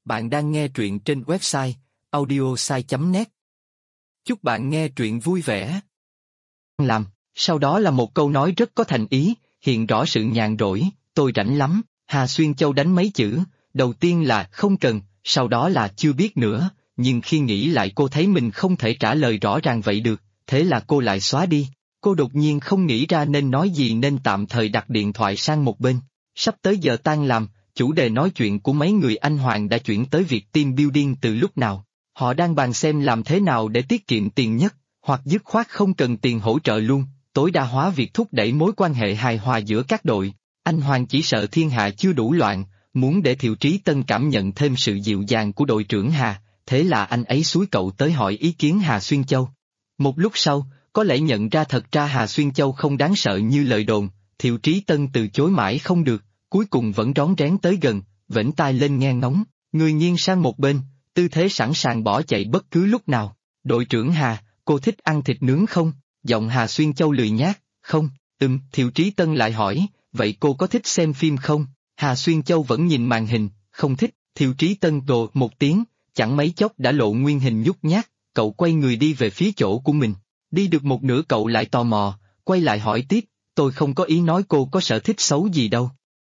Bạn đang nghe truyện trên website audiosai.net. Chúc bạn nghe truyện vui vẻ. Sau đó là một câu nói rất có thành ý, hiện rõ sự nhàn rỗi, tôi rảnh lắm. Hà Xuyên Châu đánh mấy chữ, đầu tiên là không cần, sau đó là chưa biết nữa, nhưng khi nghĩ lại cô thấy mình không thể trả lời rõ ràng vậy được, thế là cô lại xóa đi. Cô đột nhiên không nghĩ ra nên nói gì nên tạm thời đặt điện thoại sang một bên. Sắp tới giờ tan làm, chủ đề nói chuyện của mấy người anh Hoàng đã chuyển tới việc team building từ lúc nào. Họ đang bàn xem làm thế nào để tiết kiệm tiền nhất, hoặc dứt khoát không cần tiền hỗ trợ luôn, tối đa hóa việc thúc đẩy mối quan hệ hài hòa giữa các đội. Anh Hoàng chỉ sợ thiên hạ chưa đủ loạn, muốn để Thiệu Trí Tân cảm nhận thêm sự dịu dàng của đội trưởng Hà, thế là anh ấy xúi cậu tới hỏi ý kiến Hà Xuyên Châu. Một lúc sau, có lẽ nhận ra thật ra Hà Xuyên Châu không đáng sợ như lời đồn, Thiệu Trí Tân từ chối mãi không được, cuối cùng vẫn rón rén tới gần, vểnh tai lên nghe ngóng, người nghiêng sang một bên, tư thế sẵn sàng bỏ chạy bất cứ lúc nào. Đội trưởng Hà, cô thích ăn thịt nướng không? Giọng Hà Xuyên Châu lười nhác, không, Thiệu Trí Tân lại hỏi, vậy cô có thích xem phim không? Hà Xuyên Châu vẫn nhìn màn hình, không thích. Thiệu Trí Tân đồ một tiếng, chẳng mấy chốc đã lộ nguyên hình nhút nhát, cậu quay người đi về phía chỗ của mình. Đi được một nửa cậu lại tò mò, quay lại hỏi tiếp, tôi không có ý nói cô có sở thích xấu gì đâu.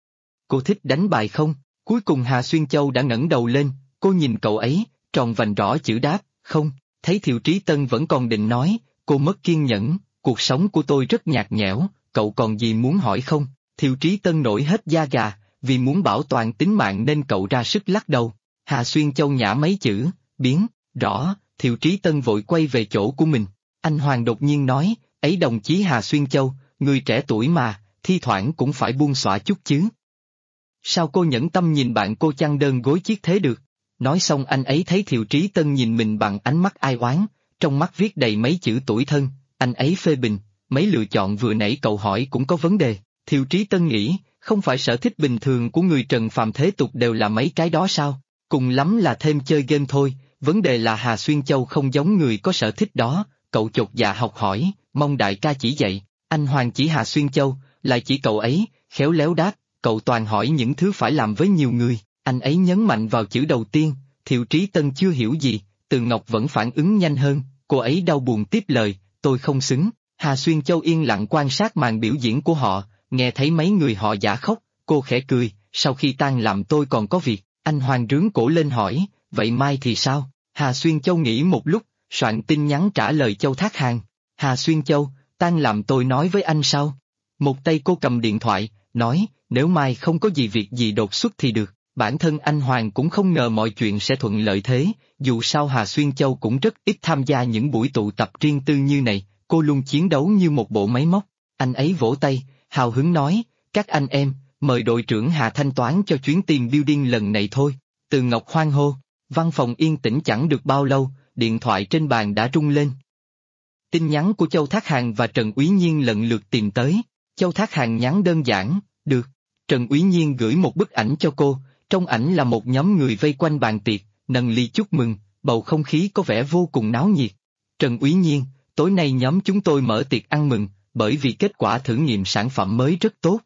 Cô thích đánh bài không? Cuối cùng Hà Xuyên Châu đã ngẩng đầu lên, cô nhìn cậu ấy, tròn vành rõ chữ đáp, không. Thấy Thiệu Trí Tân vẫn còn định nói, cô mất kiên nhẫn, cuộc sống của tôi rất nhạt nhẽo, cậu còn gì muốn hỏi không? Thiệu Trí Tân nổi hết da gà, vì muốn bảo toàn tính mạng nên cậu ra sức lắc đầu. Hà Xuyên Châu nhả mấy chữ, biến, rõ, Thiệu Trí Tân vội quay về chỗ của mình. Anh Hoàng đột nhiên nói, ấy đồng chí Hà Xuyên Châu, người trẻ tuổi mà, thi thoảng cũng phải buông xõa chút chứ. Sao cô nhẫn tâm nhìn bạn cô chăn đơn gối chiếc thế được? Nói xong anh ấy thấy Thiệu Trí Tân nhìn mình bằng ánh mắt ai oán, trong mắt viết đầy mấy chữ tủi thân, anh ấy phê bình, mấy lựa chọn vừa nãy cậu hỏi cũng có vấn đề. Thiệu Trí Tân nghĩ, không phải sở thích bình thường của người trần phàm thế tục đều là mấy cái đó sao? Cùng lắm là thêm chơi game thôi, vấn đề là Hà Xuyên Châu không giống người có sở thích đó, cậu chột dạ học hỏi, mong đại ca chỉ dạy. Anh Hoàng chỉ Hà Xuyên Châu, lại chỉ cậu ấy, khéo léo đáp, cậu toàn hỏi những thứ phải làm với nhiều người. Anh ấy nhấn mạnh vào chữ đầu tiên, Thiệu Trí Tân chưa hiểu gì, Từ Ngọc vẫn phản ứng nhanh hơn, cô ấy đau buồn tiếp lời, tôi không xứng. Hà Xuyên Châu yên lặng quan sát màn biểu diễn của họ, nghe thấy mấy người họ giả khóc, cô khẽ cười, sau khi tan làm tôi còn có việc. Anh Hoàng rướn cổ lên hỏi, vậy mai thì sao? Hà Xuyên Châu nghĩ một lúc, soạn tin nhắn trả lời Châu Thác Hàng. Hà Xuyên Châu, tan làm tôi nói với anh sau. Một tay cô cầm điện thoại, nói, nếu mai không có gì việc gì đột xuất thì được. Bản thân anh Hoàng cũng không ngờ mọi chuyện sẽ thuận lợi thế, dù sao Hà Xuyên Châu cũng rất ít tham gia những buổi tụ tập riêng tư như này, cô luôn chiến đấu như một bộ máy móc. Anh ấy vỗ tay, hào hứng nói, các anh em, mời đội trưởng Hà thanh toán cho chuyến team building lần này thôi. Từ Ngọc hoan hô, văn phòng yên tĩnh chẳng được bao lâu, điện thoại trên bàn đã rung lên. Tin nhắn của Châu Thác Hàng và Trần Úy Nhiên lần lượt tìm tới. Châu Thác Hàng nhắn đơn giản, được. Trần Úy Nhiên gửi một bức ảnh cho cô, trong ảnh là một nhóm người vây quanh bàn tiệc, nâng ly chúc mừng, bầu không khí có vẻ vô cùng náo nhiệt. Trần Úy Nhiên, tối nay nhóm chúng tôi mở tiệc ăn mừng, bởi vì kết quả thử nghiệm sản phẩm mới rất tốt.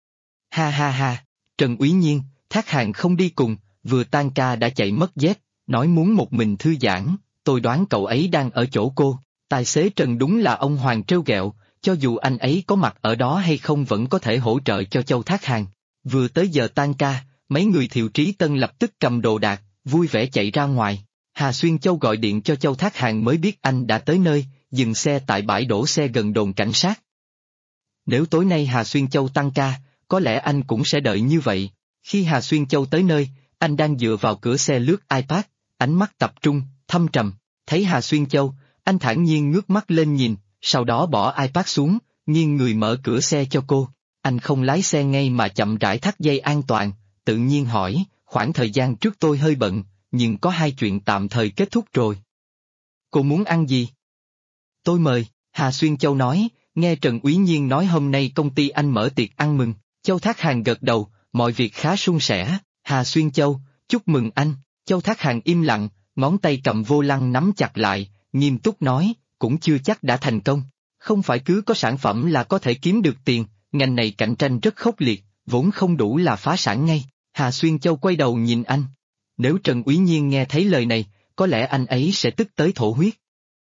Ha ha ha, Trần Úy Nhiên, Thác Hàng không đi cùng, vừa tan ca đã chạy mất dép, nói muốn một mình thư giãn, tôi đoán cậu ấy đang ở chỗ cô. Tài xế Trần đúng là ông Hoàng trêu ghẹo, cho dù anh ấy có mặt ở đó hay không vẫn có thể hỗ trợ cho Châu Thác Hàng. Vừa tới giờ tan ca, mấy người Thiệu Trí Tân lập tức cầm đồ đạc, vui vẻ chạy ra ngoài. Hà Xuyên Châu gọi điện cho Châu Thác Hàng mới biết anh đã tới nơi, dừng xe tại bãi đổ xe gần đồn cảnh sát. Nếu tối nay Hà Xuyên Châu tăng ca, có lẽ anh cũng sẽ đợi như vậy. Khi Hà Xuyên Châu tới nơi, anh đang dựa vào cửa xe lướt iPad, ánh mắt tập trung, thâm trầm. Thấy Hà Xuyên Châu, anh thản nhiên ngước mắt lên nhìn, sau đó bỏ iPad xuống, nghiêng người mở cửa xe cho cô. Anh không lái xe ngay mà chậm rãi thắt dây an toàn, tự nhiên hỏi, khoảng thời gian trước tôi hơi bận, nhưng có hai chuyện tạm thời kết thúc rồi. Cô muốn ăn gì? Tôi mời, Hà Xuyên Châu nói, nghe Trần Úy Nhiên nói hôm nay công ty anh mở tiệc ăn mừng. Châu Thác Hàng gật đầu, mọi việc khá suôn sẻ. Hà Xuyên Châu, chúc mừng anh. Châu Thác Hàng im lặng, ngón tay cầm vô lăng nắm chặt lại, nghiêm túc nói, cũng chưa chắc đã thành công. Không phải cứ có sản phẩm là có thể kiếm được tiền, ngành này cạnh tranh rất khốc liệt, vốn không đủ là phá sản ngay. Hà Xuyên Châu quay đầu nhìn anh. Nếu Trần Úy Nhiên nghe thấy lời này, có lẽ anh ấy sẽ tức tới thổ huyết.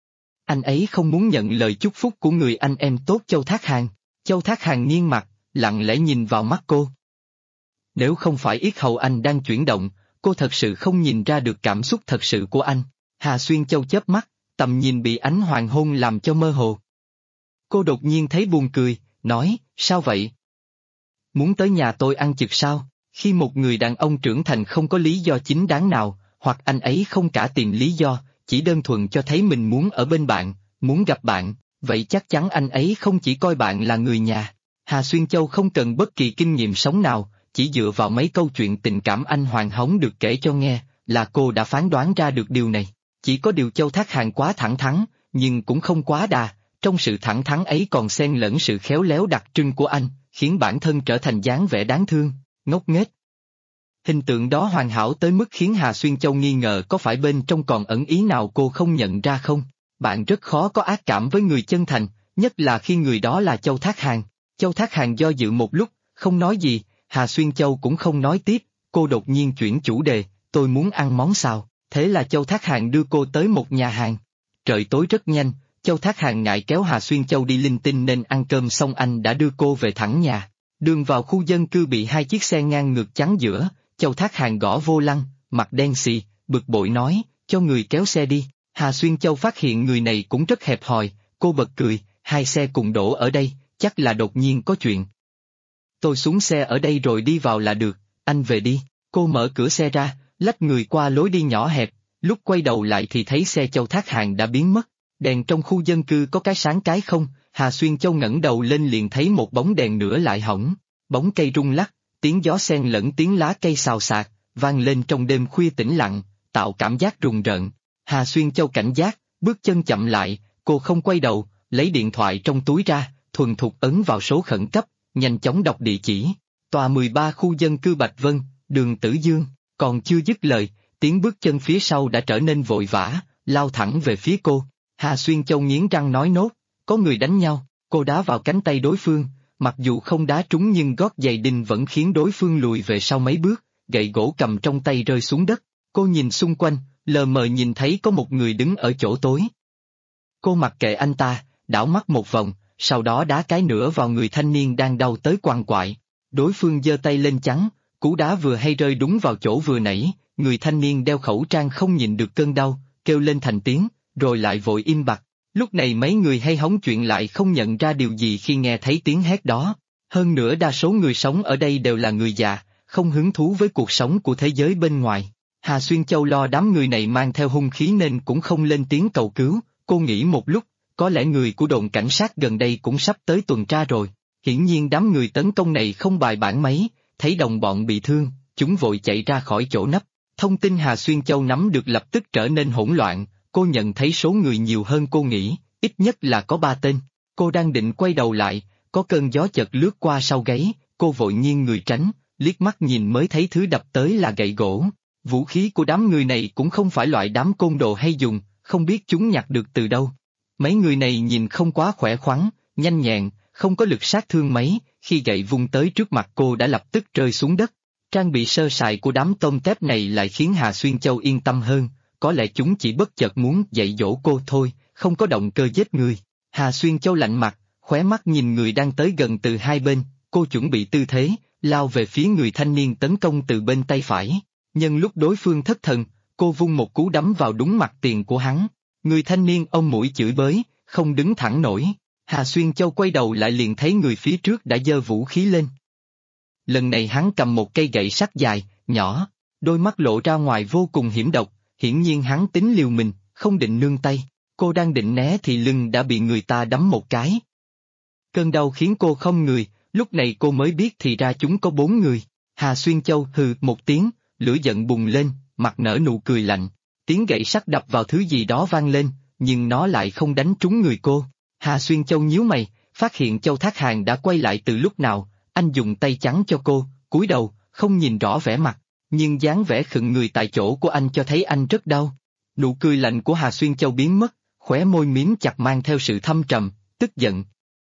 Anh ấy không muốn nhận lời chúc phúc của người anh em tốt Châu Thác Hàn. Châu Thác Hàn nghiêng mặt, lặng lẽ nhìn vào mắt cô. Nếu không phải yết hầu anh đang chuyển động, cô thật sự không nhìn ra được cảm xúc thật sự của anh. Hà Xuyên Châu chớp mắt, tầm nhìn bị ánh hoàng hôn làm cho mơ hồ. Cô đột nhiên thấy buồn cười, nói, sao vậy? Muốn tới nhà tôi ăn trực sao? Khi một người đàn ông trưởng thành không có lý do chính đáng nào, hoặc anh ấy không cả tìm lý do, chỉ đơn thuần cho thấy mình muốn ở bên bạn, muốn gặp bạn, vậy chắc chắn anh ấy không chỉ coi bạn là người nhà. Hà Xuyên Châu không cần bất kỳ kinh nghiệm sống nào, chỉ dựa vào mấy câu chuyện tình cảm anh Hoàng Hống được kể cho nghe, là cô đã phán đoán ra được điều này. Chỉ có điều Châu Thác Hàn quá thẳng thắn, nhưng cũng không quá đà, trong sự thẳng thắn ấy còn xen lẫn sự khéo léo đặc trưng của anh, khiến bản thân trở thành dáng vẻ đáng thương, ngốc nghếch. Hình tượng đó hoàn hảo tới mức khiến Hà Xuyên Châu nghi ngờ có phải bên trong còn ẩn ý nào cô không nhận ra không. Bạn rất khó có ác cảm với người chân thành, nhất là khi người đó là Châu Thác Hàn. Châu Thác Hàn do dự một lúc, không nói gì, Hà Xuyên Châu cũng không nói tiếp, cô đột nhiên chuyển chủ đề, tôi muốn ăn món xào, thế là Châu Thác Hàn đưa cô tới một nhà hàng. Trời tối rất nhanh, Châu Thác Hàn ngại kéo Hà Xuyên Châu đi linh tinh nên ăn cơm xong anh đã đưa cô về thẳng nhà. Đường vào khu dân cư bị hai chiếc xe ngang ngược chắn giữa, Châu Thác Hàn gõ vô lăng, mặt đen xì, bực bội nói, cho người kéo xe đi. Hà Xuyên Châu phát hiện người này cũng rất hẹp hòi, cô bật cười, hai xe cùng đổ ở đây, chắc là đột nhiên có chuyện. Tôi xuống xe ở đây rồi đi vào là được, anh về đi. Cô mở cửa xe ra, lách người qua lối đi nhỏ hẹp, lúc quay đầu lại thì thấy xe Châu Thác Hàn đã biến mất. Đèn trong khu dân cư có cái sáng cái không, Hà Xuyên Châu ngẩng đầu lên liền thấy một bóng đèn nữa lại hỏng. Bóng cây rung lắc, tiếng gió xen lẫn tiếng lá cây xào xạc, vang lên trong đêm khuya tĩnh lặng, tạo cảm giác rùng rợn. Hà Xuyên Châu cảnh giác, bước chân chậm lại, cô không quay đầu, lấy điện thoại trong túi ra, thuần thục ấn vào số khẩn cấp, nhanh chóng đọc địa chỉ. Tòa 13 khu dân cư Bạch Vân, đường Tử Dương, còn chưa dứt lời, tiếng bước chân phía sau đã trở nên vội vã, lao thẳng về phía cô. Hà Xuyên Châu nghiến răng nói nốt, có người đánh nhau, cô đá vào cánh tay đối phương, mặc dù không đá trúng nhưng gót giày đinh vẫn khiến đối phương lùi về sau mấy bước, gậy gỗ cầm trong tay rơi xuống đất. Cô nhìn xung quanh, lờ mờ nhìn thấy có một người đứng ở chỗ tối. Cô mặc kệ anh ta, đảo mắt một vòng, sau đó đá cái nữa vào người thanh niên đang đau tới quằn quại. Đối phương giơ tay lên chắn, cú đá vừa hay rơi đúng vào chỗ vừa nãy, người thanh niên đeo khẩu trang không nhịn được cơn đau, kêu lên thành tiếng, rồi lại vội im bặt. Lúc này mấy người hay hóng chuyện lại không nhận ra điều gì khi nghe thấy tiếng hét đó. Hơn nữa đa số người sống ở đây đều là người già, không hứng thú với cuộc sống của thế giới bên ngoài. Hà Xuyên Châu lo đám người này mang theo hung khí nên cũng không lên tiếng cầu cứu, cô nghĩ một lúc, có lẽ người của đồn cảnh sát gần đây cũng sắp tới tuần tra rồi. Hiển nhiên đám người tấn công này không bài bản mấy, thấy đồng bọn bị thương, chúng vội chạy ra khỏi chỗ nấp. Thông tin Hà Xuyên Châu nắm được lập tức trở nên hỗn loạn, cô nhận thấy số người nhiều hơn cô nghĩ, ít nhất là có 3 tên. Cô đang định quay đầu lại, có cơn gió chợt lướt qua sau gáy, cô vội nghiêng người tránh, liếc mắt nhìn mới thấy thứ đập tới là gậy gỗ. Vũ khí của đám người này cũng không phải loại đám côn đồ hay dùng, không biết chúng nhặt được từ đâu. Mấy người này nhìn không quá khỏe khoắn, nhanh nhẹn, không có lực sát thương mấy, khi gậy vung tới trước mặt cô đã lập tức rơi xuống đất. Trang bị sơ sài của đám tôm tép này lại khiến Hà Xuyên Châu yên tâm hơn, có lẽ chúng chỉ bất chợt muốn dạy dỗ cô thôi, không có động cơ giết người. Hà Xuyên Châu lạnh mặt, khóe mắt nhìn người đang tới gần từ hai bên, cô chuẩn bị tư thế, lao về phía người thanh niên tấn công từ bên tay phải. Nhân lúc đối phương thất thần, cô vung một cú đấm vào đúng mặt tiền của hắn. Người thanh niên ôm mũi chửi bới, không đứng thẳng nổi. Hà Xuyên Châu quay đầu lại liền thấy người phía trước đã giơ vũ khí lên. Lần này hắn cầm một cây gậy sắt dài, nhỏ, đôi mắt lộ ra ngoài vô cùng hiểm độc, hiển nhiên hắn tính liều mình, không định nương tay. Cô đang định né thì lưng đã bị người ta đấm một cái. Cơn đau khiến cô không người, lúc này cô mới biết thì ra chúng có 4 người. Hà Xuyên Châu hừ một tiếng, lửa giận bùng lên, mặt nở nụ cười lạnh. Tiếng gậy sắt đập vào thứ gì đó vang lên, nhưng nó lại không đánh trúng người cô. Hà Xuyên Châu nhíu mày, phát hiện Châu Thác Hàn đã quay lại từ lúc nào, anh dùng tay chắn cho cô, cúi đầu, không nhìn rõ vẻ mặt, nhưng dáng vẻ khựng người tại chỗ của anh cho thấy anh rất đau. Nụ cười lạnh của Hà Xuyên Châu biến mất, khóe môi mím chặt mang theo sự thâm trầm, tức giận.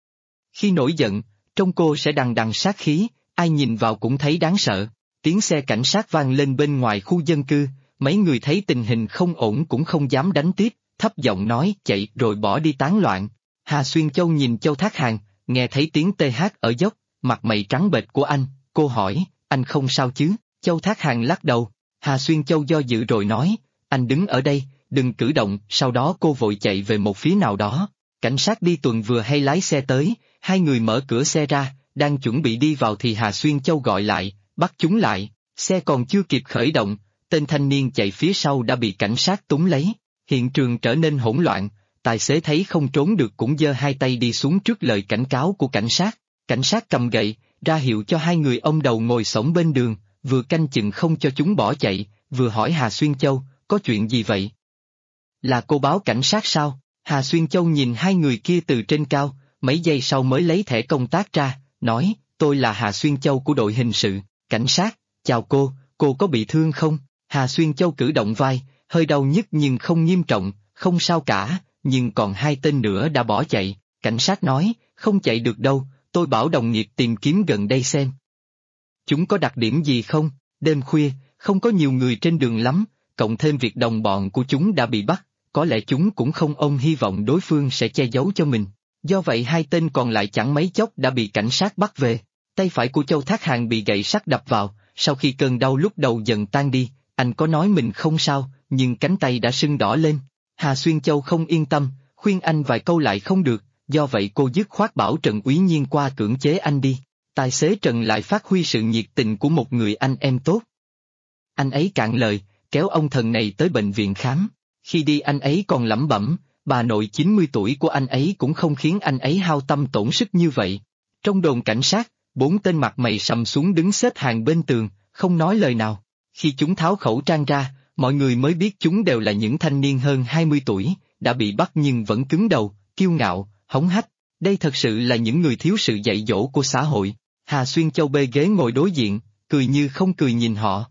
Khi nổi giận, trong cô sẽ đằng đằng sát khí, ai nhìn vào cũng thấy đáng sợ. Tiếng xe cảnh sát vang lên bên ngoài khu dân cư, Mấy người thấy tình hình không ổn cũng không dám đánh tiếp, thấp giọng nói chạy rồi bỏ đi tán loạn. Hà Xuyên Châu nhìn Châu Thác Hàn, nghe thấy tiếng TH ở dốc, mặt mày trắng bệch của anh, cô hỏi, anh không sao chứ? Châu Thác Hàn lắc đầu. Hà Xuyên Châu do dự rồi nói, anh đứng ở đây, đừng cử động. Sau đó cô vội chạy về một phía nào đó. Cảnh sát đi tuần vừa hay lái xe tới, hai người mở cửa xe ra, đang chuẩn bị đi vào thì Hà Xuyên Châu gọi lại, bắt chúng lại. Xe còn chưa kịp khởi động, tên thanh niên chạy phía sau đã bị cảnh sát túm lấy. Hiện trường trở nên hỗn loạn, tài xế thấy không trốn được cũng giơ hai tay đi xuống trước lời cảnh cáo của cảnh sát. Cảnh sát cầm gậy, ra hiệu cho hai người ông đầu ngồi xổm bên đường, vừa canh chừng không cho chúng bỏ chạy, vừa hỏi Hà Xuyên Châu, có chuyện gì vậy? Là cô báo cảnh sát sao? Hà Xuyên Châu nhìn hai người kia từ trên cao, mấy giây sau mới lấy thẻ công tác ra, nói, tôi là Hà Xuyên Châu của đội hình sự, cảnh sát, chào cô có bị thương không? Hà Xuyên Châu cử động vai, hơi đau nhức nhưng không nghiêm trọng, không sao cả, nhưng còn hai tên nữa đã bỏ chạy, cảnh sát nói, không chạy được đâu, tôi bảo đồng nghiệp tìm kiếm gần đây xem. Chúng có đặc điểm gì không? Đêm khuya, không có nhiều người trên đường lắm, cộng thêm việc đồng bọn của chúng đã bị bắt, có lẽ chúng cũng không ôm hy vọng đối phương sẽ che giấu cho mình. Do vậy hai tên còn lại chẳng mấy chốc đã bị cảnh sát bắt về. Tay phải của Châu Thác Hàn bị gậy sắt đập vào, sau khi cơn đau lúc đầu dần tan đi, anh có nói mình không sao, nhưng cánh tay đã sưng đỏ lên. Hà Xuyên Châu không yên tâm, khuyên anh vài câu lại không được, do vậy cô dứt khoát bảo Trần Úy Nhiên qua cưỡng chế anh đi. Tài xế Trần lại phát huy sự nhiệt tình của một người anh em tốt. Anh ấy cạn lời, kéo ông thần này tới bệnh viện khám. Khi đi anh ấy còn lẩm bẩm, bà nội 90 tuổi của anh ấy cũng không khiến anh ấy hao tâm tổn sức như vậy. Trong đồn cảnh sát, 4 tên mặt mày sầm xuống đứng xếp hàng bên tường, không nói lời nào. Khi chúng tháo khẩu trang ra, mọi người mới biết chúng đều là những thanh niên hơn 20 tuổi, đã bị bắt nhưng vẫn cứng đầu, kiêu ngạo, hống hách. Đây thật sự là những người thiếu sự dạy dỗ của xã hội. Hà Xuyên Châu bê ghế ngồi đối diện, cười như không cười nhìn họ.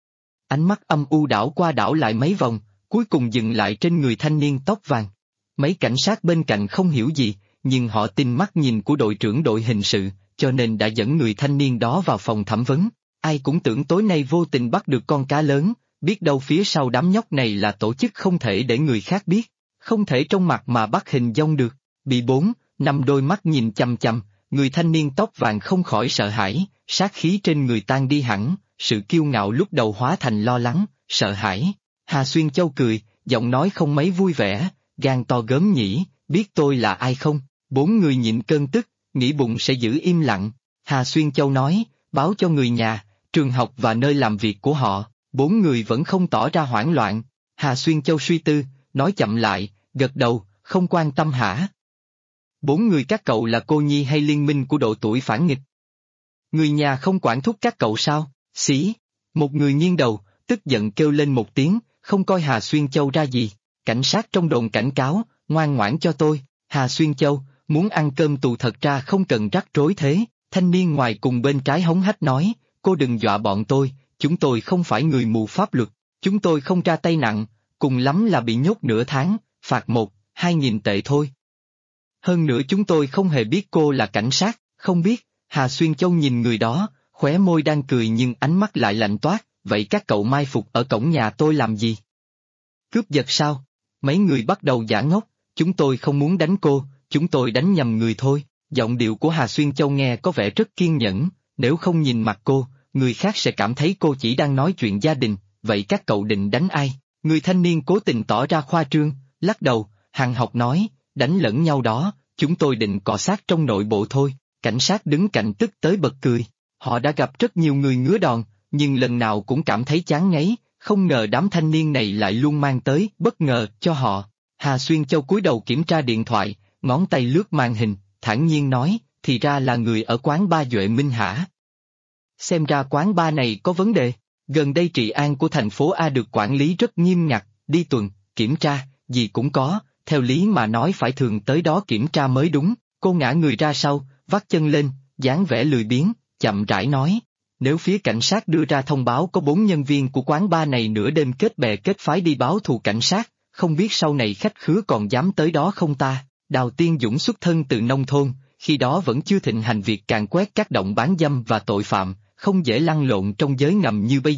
Ánh mắt âm u đảo qua đảo lại mấy vòng, cuối cùng dừng lại trên người thanh niên tóc vàng. Mấy cảnh sát bên cạnh không hiểu gì, nhưng họ tin mắt nhìn của đội trưởng đội hình sự, cho nên đã dẫn người thanh niên đó vào phòng thẩm vấn. Ai cũng tưởng tối nay vô tình bắt được con cá lớn, biết đâu phía sau đám nhóc này là tổ chức không thể để người khác biết, không thể trong mặt mà bắt hình dong được. Bị 4-5 đôi mắt nhìn chằm chằm, người thanh niên tóc vàng không khỏi sợ hãi, sát khí trên người tan đi hẳn, sự kiêu ngạo lúc đầu hóa thành lo lắng, sợ hãi. Hà Xuyên Châu cười, giọng nói không mấy vui vẻ, gan to gớm nhỉ, biết tôi là ai không? 4 người nhịn cơn tức, nghĩ bụng sẽ giữ im lặng. Hà Xuyên Châu nói, báo cho người nhà, trường học và nơi làm việc của họ. 4 người vẫn không tỏ ra hoảng loạn. Hà Xuyên Châu suy tư, nói chậm lại, gật đầu, không quan tâm hả? 4 người các cậu là cô nhi hay liên minh của độ tuổi phản nghịch? Người nhà không quản thúc các cậu sao? Xí! Một người nghiêng đầu, tức giận kêu lên một tiếng, không coi Hà Xuyên Châu ra gì. Cảnh sát trong đồn cảnh cáo, ngoan ngoãn cho tôi. Hà Xuyên Châu, muốn ăn cơm tù thật ra không cần rắc rối thế. Thanh niên ngoài cùng bên trái hống hách nói, cô đừng dọa bọn tôi, chúng tôi không phải người mù pháp luật, chúng tôi không ra tay nặng, cùng lắm là bị nhốt nửa tháng, phạt 1-2 nghìn tệ thôi. Hơn nữa chúng tôi không hề biết cô là cảnh sát, không biết. Hà Xuyên Châu nhìn người đó, khóe môi đang cười nhưng ánh mắt lại lạnh toát, vậy các cậu mai phục ở cổng nhà tôi làm gì? Cướp giật sao? Mấy người bắt đầu giả ngốc, chúng tôi không muốn đánh cô, chúng tôi đánh nhầm người thôi. Giọng điệu của Hà Xuyên Châu nghe có vẻ rất kiên nhẫn, nếu không nhìn mặt cô, người khác sẽ cảm thấy cô chỉ đang nói chuyện gia đình, vậy các cậu định đánh ai? Người thanh niên cố tình tỏ ra khoa trương, lắc đầu, hằn học nói, đánh lẫn nhau đó, chúng tôi định cọ sát trong nội bộ thôi. Cảnh sát đứng cạnh tức tới bật cười, họ đã gặp rất nhiều người ngứa đòn, nhưng lần nào cũng cảm thấy chán ngấy, không ngờ đám thanh niên này lại luôn mang tới bất ngờ cho họ. Hà Xuyên Châu cúi đầu kiểm tra điện thoại, ngón tay lướt màn hình, thản nhiên nói, thì ra là người ở quán ba Duệ Minh hả? Xem ra quán ba này có vấn đề, gần đây trị an của thành phố A được quản lý rất nghiêm ngặt, đi tuần, kiểm tra, gì cũng có, theo lý mà nói phải thường tới đó kiểm tra mới đúng. Cô ngã người ra sau, vắt chân lên, dáng vẻ lười biếng, chậm rãi nói, nếu phía cảnh sát đưa ra thông báo có 4 nhân viên của quán bar này nửa đêm kết bè kết phái đi báo thù cảnh sát, không biết sau này khách khứa còn dám tới đó không ta? Đào Tiên Dũng xuất thân từ nông thôn, khi đó vẫn chưa thịnh hành việc càn quét các động bán dâm và tội phạm, không dễ lăn lộn trong giới ngầm như bây giờ,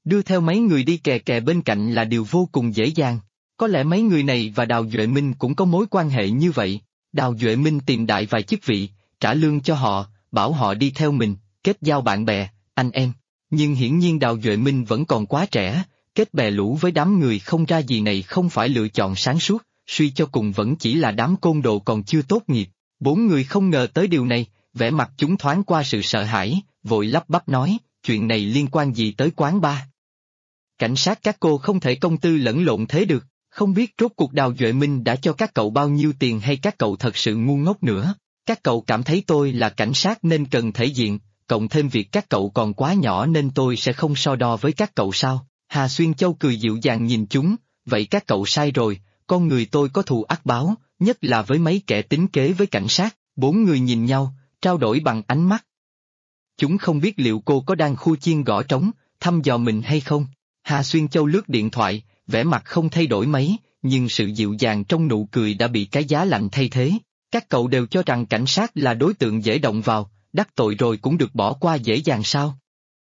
Đưa theo mấy người đi kè kè bên cạnh là điều vô cùng dễ dàng. Có lẽ mấy người này và Đào Duệ Minh cũng có mối quan hệ như vậy. Đào Duệ Minh tìm đại vài chức vị, trả lương cho họ, bảo họ đi theo mình, kết giao bạn bè, anh em. Nhưng hiển nhiên Đào Duệ Minh vẫn còn quá trẻ, kết bè lũ với đám người không ra gì này không phải lựa chọn sáng suốt, suy cho cùng vẫn chỉ là đám côn đồ còn chưa tốt nghiệp. Bốn người không ngờ tới điều này, vẻ mặt chúng thoáng qua sự sợ hãi, vội lắp bắp nói, chuyện này liên quan gì tới quán bar? Cảnh sát các cô không thể công tư lẫn lộn thế được, không biết rốt cuộc Đào Duệ Minh đã cho các cậu bao nhiêu tiền hay các cậu thật sự ngu ngốc nữa. Các cậu cảm thấy tôi là cảnh sát nên cần thể diện, cộng thêm việc các cậu còn quá nhỏ nên tôi sẽ không so đo với các cậu sao? Hà Xuyên Châu cười dịu dàng nhìn chúng, vậy các cậu sai rồi, con người tôi có thù ác báo, nhất là với mấy kẻ tính kế với cảnh sát. Bốn người nhìn nhau, trao đổi bằng ánh mắt. Chúng không biết liệu cô có đang khu chiên gõ trống, thăm dò mình hay không. Hà Xuyên Châu lướt điện thoại, vẻ mặt không thay đổi mấy, nhưng sự dịu dàng trong nụ cười đã bị cái giá lạnh thay thế. Các cậu đều cho rằng cảnh sát là đối tượng dễ động vào, đắc tội rồi cũng được bỏ qua dễ dàng sao?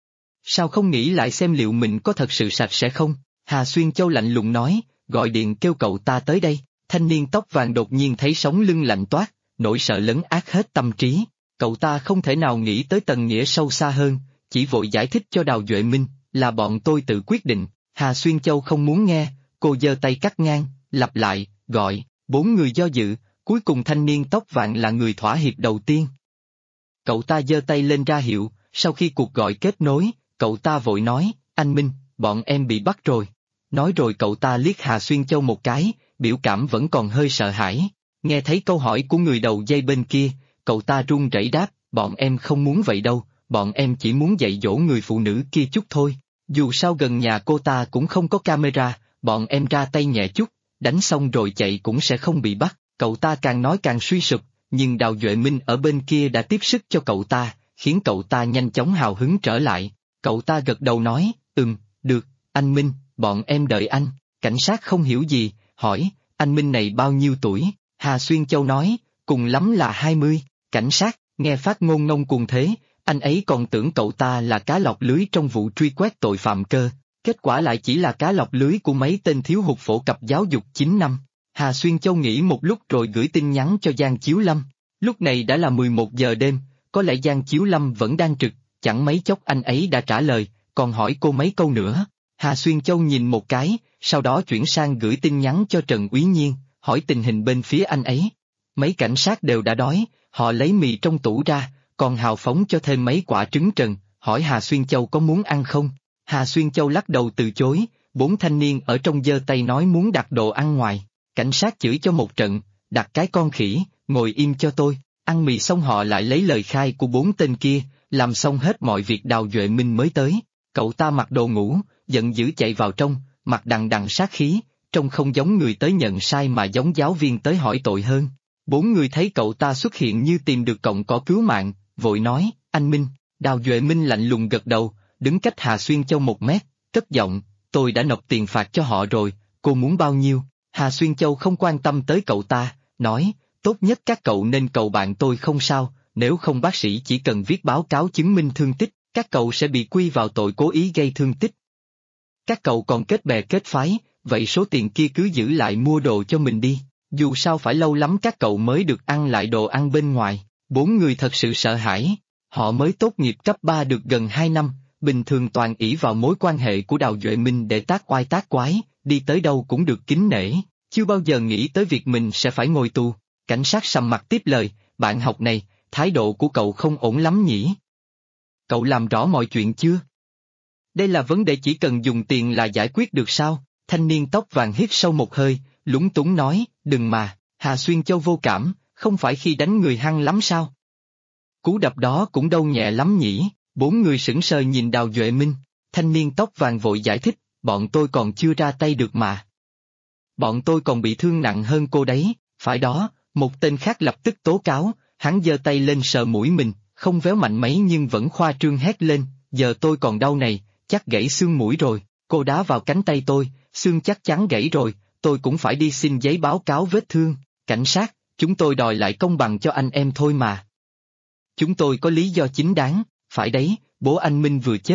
Sao không nghĩ lại xem liệu mình có thật sự sạch sẽ không? Hà Xuyên Châu lạnh lùng nói, gọi điện kêu cậu ta tới đây. Thanh niên tóc vàng đột nhiên thấy sống lưng lạnh toát, nỗi sợ lấn át hết tâm trí. Cậu ta không thể nào nghĩ tới tầng nghĩa sâu xa hơn, chỉ vội giải thích cho Đào Duệ Minh, là bọn tôi tự quyết định. Hà Xuyên Châu không muốn nghe, cô giơ tay cắt ngang, lặp lại, gọi. Bốn người do dự, cuối cùng thanh niên tóc vàng là người thỏa hiệp đầu tiên. Cậu ta giơ tay lên ra hiệu, sau khi cuộc gọi kết nối, cậu ta vội nói, anh Minh, bọn em bị bắt rồi. Nói rồi cậu ta liếc Hà Xuyên Châu một cái, biểu cảm vẫn còn hơi sợ hãi. Nghe thấy câu hỏi của người đầu dây bên kia, cậu ta run rẩy đáp, bọn em không muốn vậy đâu, bọn em chỉ muốn dạy dỗ người phụ nữ kia chút thôi. Dù sao gần nhà cô ta cũng không có camera, bọn em ra tay nhẹ chút, đánh xong rồi chạy cũng sẽ không bị bắt. Cậu ta càng nói càng suy sụp, nhưng Đào Duệ Minh ở bên kia đã tiếp sức cho cậu ta, khiến cậu ta nhanh chóng hào hứng trở lại. Cậu ta gật đầu nói, được, anh Minh, bọn em đợi anh. Cảnh sát không hiểu gì, hỏi, anh Minh này bao nhiêu tuổi? Hà Xuyên Châu nói, cùng lắm là 20. Cảnh sát, nghe phát ngôn ngông cuồng thế, anh ấy còn tưởng cậu ta là cá lọt lưới trong vụ truy quét tội phạm cơ, kết quả lại chỉ là cá lọt lưới của mấy tên thiếu hụt phổ cập giáo dục 9 năm. Hà Xuyên Châu nghĩ một lúc rồi gửi tin nhắn cho Giang Chiếu Lâm. Lúc này đã là 11 giờ đêm, có lẽ Giang Chiếu Lâm vẫn đang trực, chẳng mấy chốc anh ấy đã trả lời, còn hỏi cô mấy câu nữa. Hà Xuyên Châu nhìn một cái, sau đó chuyển sang gửi tin nhắn cho Trần Úy Nhiên, hỏi tình hình bên phía anh ấy. Mấy cảnh sát đều đã đói, họ lấy mì trong tủ ra, còn hào phóng cho thêm mấy quả trứng trần, hỏi Hà Xuyên Châu có muốn ăn không. Hà Xuyên Châu lắc đầu từ chối, bốn thanh niên ở trong giơ tay nói muốn đặt đồ ăn ngoài. Cảnh sát chửi cho một trận, đặt cái con khỉ, ngồi im cho tôi. Ăn mì xong họ lại lấy lời khai của bốn tên kia, làm xong hết mọi việc Đào Duệ Minh mới tới. Cậu ta mặc đồ ngủ, giận dữ chạy vào trong, mặt đằng đằng sát khí, trông không giống người tới nhận sai mà giống giáo viên tới hỏi tội hơn. Bốn người thấy cậu ta xuất hiện như tìm được cọng cỏ cứu mạng, vội nói, anh Minh. Đào Duệ Minh lạnh lùng gật đầu, đứng cách Hà Xuyên Châu 1 mét, cất giọng, tôi đã nộp tiền phạt cho họ rồi, cô muốn bao nhiêu? Hà Xuyên Châu không quan tâm tới cậu ta, nói, tốt nhất các cậu nên cầu bạn tôi không sao, nếu không bác sĩ chỉ cần viết báo cáo chứng minh thương tích, các cậu sẽ bị quy vào tội cố ý gây thương tích. Các cậu còn kết bè kết phái, vậy số tiền kia cứ giữ lại mua đồ cho mình đi, dù sao phải lâu lắm các cậu mới được ăn lại đồ ăn bên ngoài. Bốn người thật sự sợ hãi, họ mới tốt nghiệp cấp 3 được gần 2 năm, bình thường toàn ỷ vào mối quan hệ của Đào Duệ Minh để tác oai tác quái, đi tới đâu cũng được kính nể, chưa bao giờ nghĩ tới việc mình sẽ phải ngồi tù. Cảnh sát sầm mặt tiếp lời, bạn học này, thái độ của cậu không ổn lắm nhỉ? Cậu làm rõ mọi chuyện chưa? Đây là vấn đề chỉ cần dùng tiền là giải quyết được sao? Thanh niên tóc vàng hít sâu một hơi, lúng túng nói, đừng mà. Hà Xuyên Châu vô cảm, không phải khi đánh người hăng lắm sao? Cú đập đó cũng đâu nhẹ lắm nhỉ? Bốn người sững sờ nhìn Đào Duệ Minh, thanh niên tóc vàng vội giải thích, bọn tôi còn chưa ra tay được mà. Bọn tôi còn bị thương nặng hơn cô đấy, phải đó, một tên khác lập tức tố cáo, hắn giơ tay lên sờ mũi mình, không véo mạnh mấy nhưng vẫn khoa trương hét lên, giờ tôi còn đau này, chắc gãy xương mũi rồi, cô đá vào cánh tay tôi, xương chắc chắn gãy rồi, tôi cũng phải đi xin giấy báo cáo vết thương. Cảnh sát, chúng tôi đòi lại công bằng cho anh em thôi mà. Chúng tôi có lý do chính đáng, phải đấy, bố anh Minh vừa chết,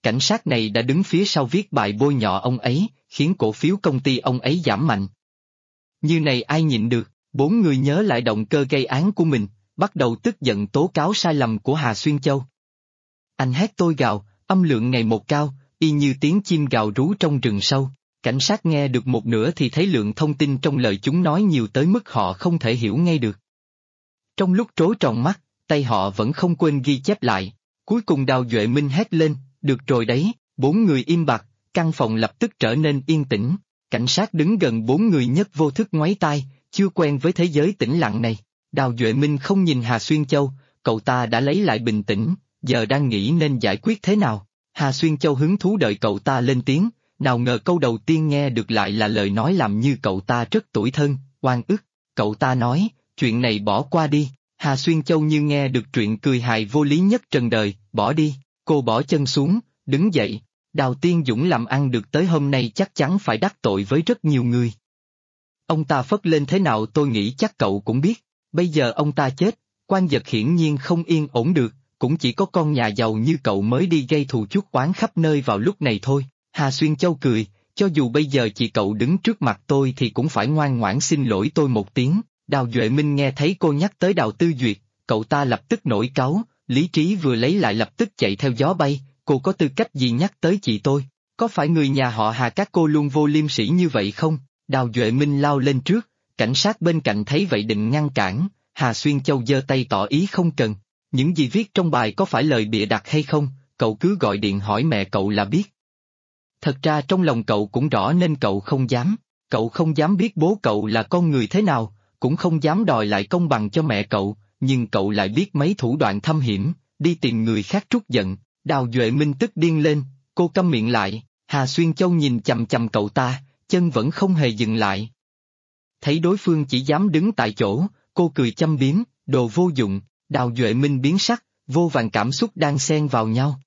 cảnh sát này đã đứng phía sau viết bài bôi nhọ ông ấy, khiến cổ phiếu công ty ông ấy giảm mạnh. Như này ai nhịn được, bốn người nhớ lại động cơ gây án của mình, bắt đầu tức giận tố cáo sai lầm của Hà Xuyên Châu. Anh hét tôi gào, âm lượng ngày một cao, y như tiếng chim gào rú trong rừng sâu. Cảnh sát nghe được một nửa thì thấy lượng thông tin trong lời chúng nói nhiều tới mức họ không thể hiểu ngay được. Trong lúc trố tròn mắt, tay họ vẫn không quên ghi chép lại. Cuối cùng Đào Duệ Minh hét lên, được rồi đấy, bốn người im bặt, căn phòng lập tức trở nên yên tĩnh. Cảnh sát đứng gần bốn người nhất vô thức ngoáy tai, chưa quen với thế giới tĩnh lặng này. Đào Duệ Minh không nhìn Hà Xuyên Châu, cậu ta đã lấy lại bình tĩnh, giờ đang nghĩ nên giải quyết thế nào. Hà Xuyên Châu hứng thú đợi cậu ta lên tiếng, nào ngờ câu đầu tiên nghe được lại là lời nói làm như cậu ta rất tủi thân, oan ức. Cậu ta nói, chuyện này bỏ qua đi. Hà Xuyên Châu như nghe được chuyện cười hài vô lý nhất trần đời, bỏ đi. Cô bỏ chân xuống, đứng dậy. Đào Tiên Dũng làm ăn được tới hôm nay chắc chắn phải đắc tội với rất nhiều người. Ông ta phất lên thế nào tôi nghĩ chắc cậu cũng biết. Bây giờ ông ta chết, Quan Dật hiển nhiên không yên ổn được, cũng chỉ có con nhà giàu như cậu mới đi gây thù chuốc oán khắp nơi vào lúc này thôi. Hà Xuyên Châu cười, cho dù bây giờ chị cậu đứng trước mặt tôi thì cũng phải ngoan ngoãn xin lỗi tôi một tiếng. Đào Duệ Minh nghe thấy cô nhắc tới Đào Tư Duyệt, cậu ta lập tức nổi cáu, lý trí vừa lấy lại lập tức chạy theo gió bay, cô có tư cách gì nhắc tới chị tôi? Có phải người nhà họ Hà các cô luôn vô liêm sỉ như vậy không? Đào Duệ Minh lao lên trước, cảnh sát bên cạnh thấy vậy định ngăn cản, Hà Xuyên Châu giơ tay tỏ ý không cần. Những gì viết trong bài có phải lời bịa đặt hay không, cậu cứ gọi điện hỏi mẹ cậu là biết. Thật ra trong lòng cậu cũng rõ nên cậu không dám biết bố cậu là con người thế nào, cũng không dám đòi lại công bằng cho mẹ cậu, nhưng cậu lại biết mấy thủ đoạn thâm hiểm, đi tìm người khác trút giận. Đào Duệ Minh tức điên lên, cô câm miệng lại, Hà Xuyên Châu nhìn chằm chằm cậu ta, chân vẫn không hề dừng lại. Thấy đối phương chỉ dám đứng tại chỗ, cô cười châm biếm, đồ vô dụng. Đào Duệ Minh biến sắc, vô vàn cảm xúc đang xen vào nhau.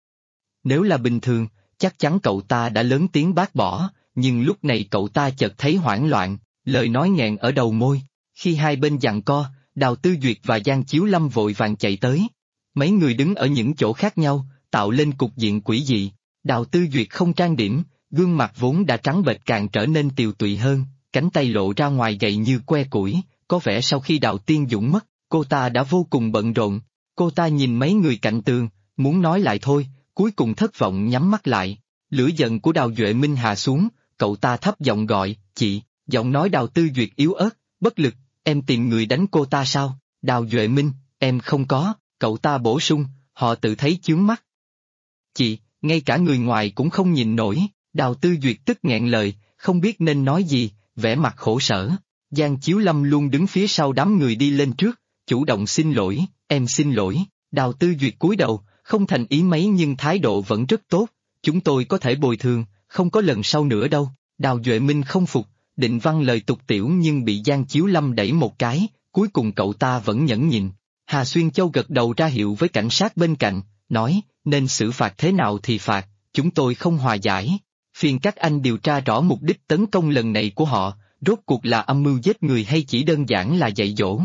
Nếu là bình thường, chắc chắn cậu ta đã lớn tiếng bác bỏ, nhưng lúc này cậu ta chợt thấy hoảng loạn, lời nói nghẹn ở đầu môi. Khi hai bên giằng co, Đào Tư Duyệt và Giang Chiếu Lâm vội vàng chạy tới. Mấy người đứng ở những chỗ khác nhau, tạo lên cục diện quỷ dị. Đào Tư Duyệt không trang điểm, gương mặt vốn đã trắng bệch càng trở nên tiều tụy hơn, cánh tay lộ ra ngoài gầy như que củi, có vẻ sau khi Đào Tiên Dũng mất, cô ta đã vô cùng bận rộn. Cô ta nhìn mấy người cạnh tường, muốn nói lại thôi, cuối cùng thất vọng nhắm mắt lại. Lửa giận của Đào Duệ Minh hạ xuống, cậu ta thấp giọng gọi, chị, giọng nói Đào Tư Duyệt yếu ớt, bất lực, em tìm người đánh cô ta sao? Đào Duệ Minh, em không có, cậu ta bổ sung, họ tự thấy chướng mắt. Chị, ngay cả người ngoài cũng không nhìn nổi. Đào Tư Duyệt tức nghẹn lời, không biết nên nói gì, vẻ mặt khổ sở. Giang Chiếu Lâm luôn đứng phía sau đám người đi lên trước, chủ động xin lỗi, em xin lỗi. Đào Tư Duyệt cúi đầu, không thành ý mấy nhưng thái độ vẫn rất tốt, chúng tôi có thể bồi thường, không có lần sau nữa đâu. Đào Duệ Minh không phục, định văng lời tục tiểu nhưng bị Giang Chiếu Lâm đẩy một cái, cuối cùng cậu ta vẫn nhẫn nhịn. Hà Xuyên Châu gật đầu ra hiệu với cảnh sát bên cạnh, nói, nên xử phạt thế nào thì phạt, chúng tôi không hòa giải. Phiền các anh điều tra rõ mục đích tấn công lần này của họ, rốt cuộc là âm mưu giết người hay chỉ đơn giản là dạy dỗ.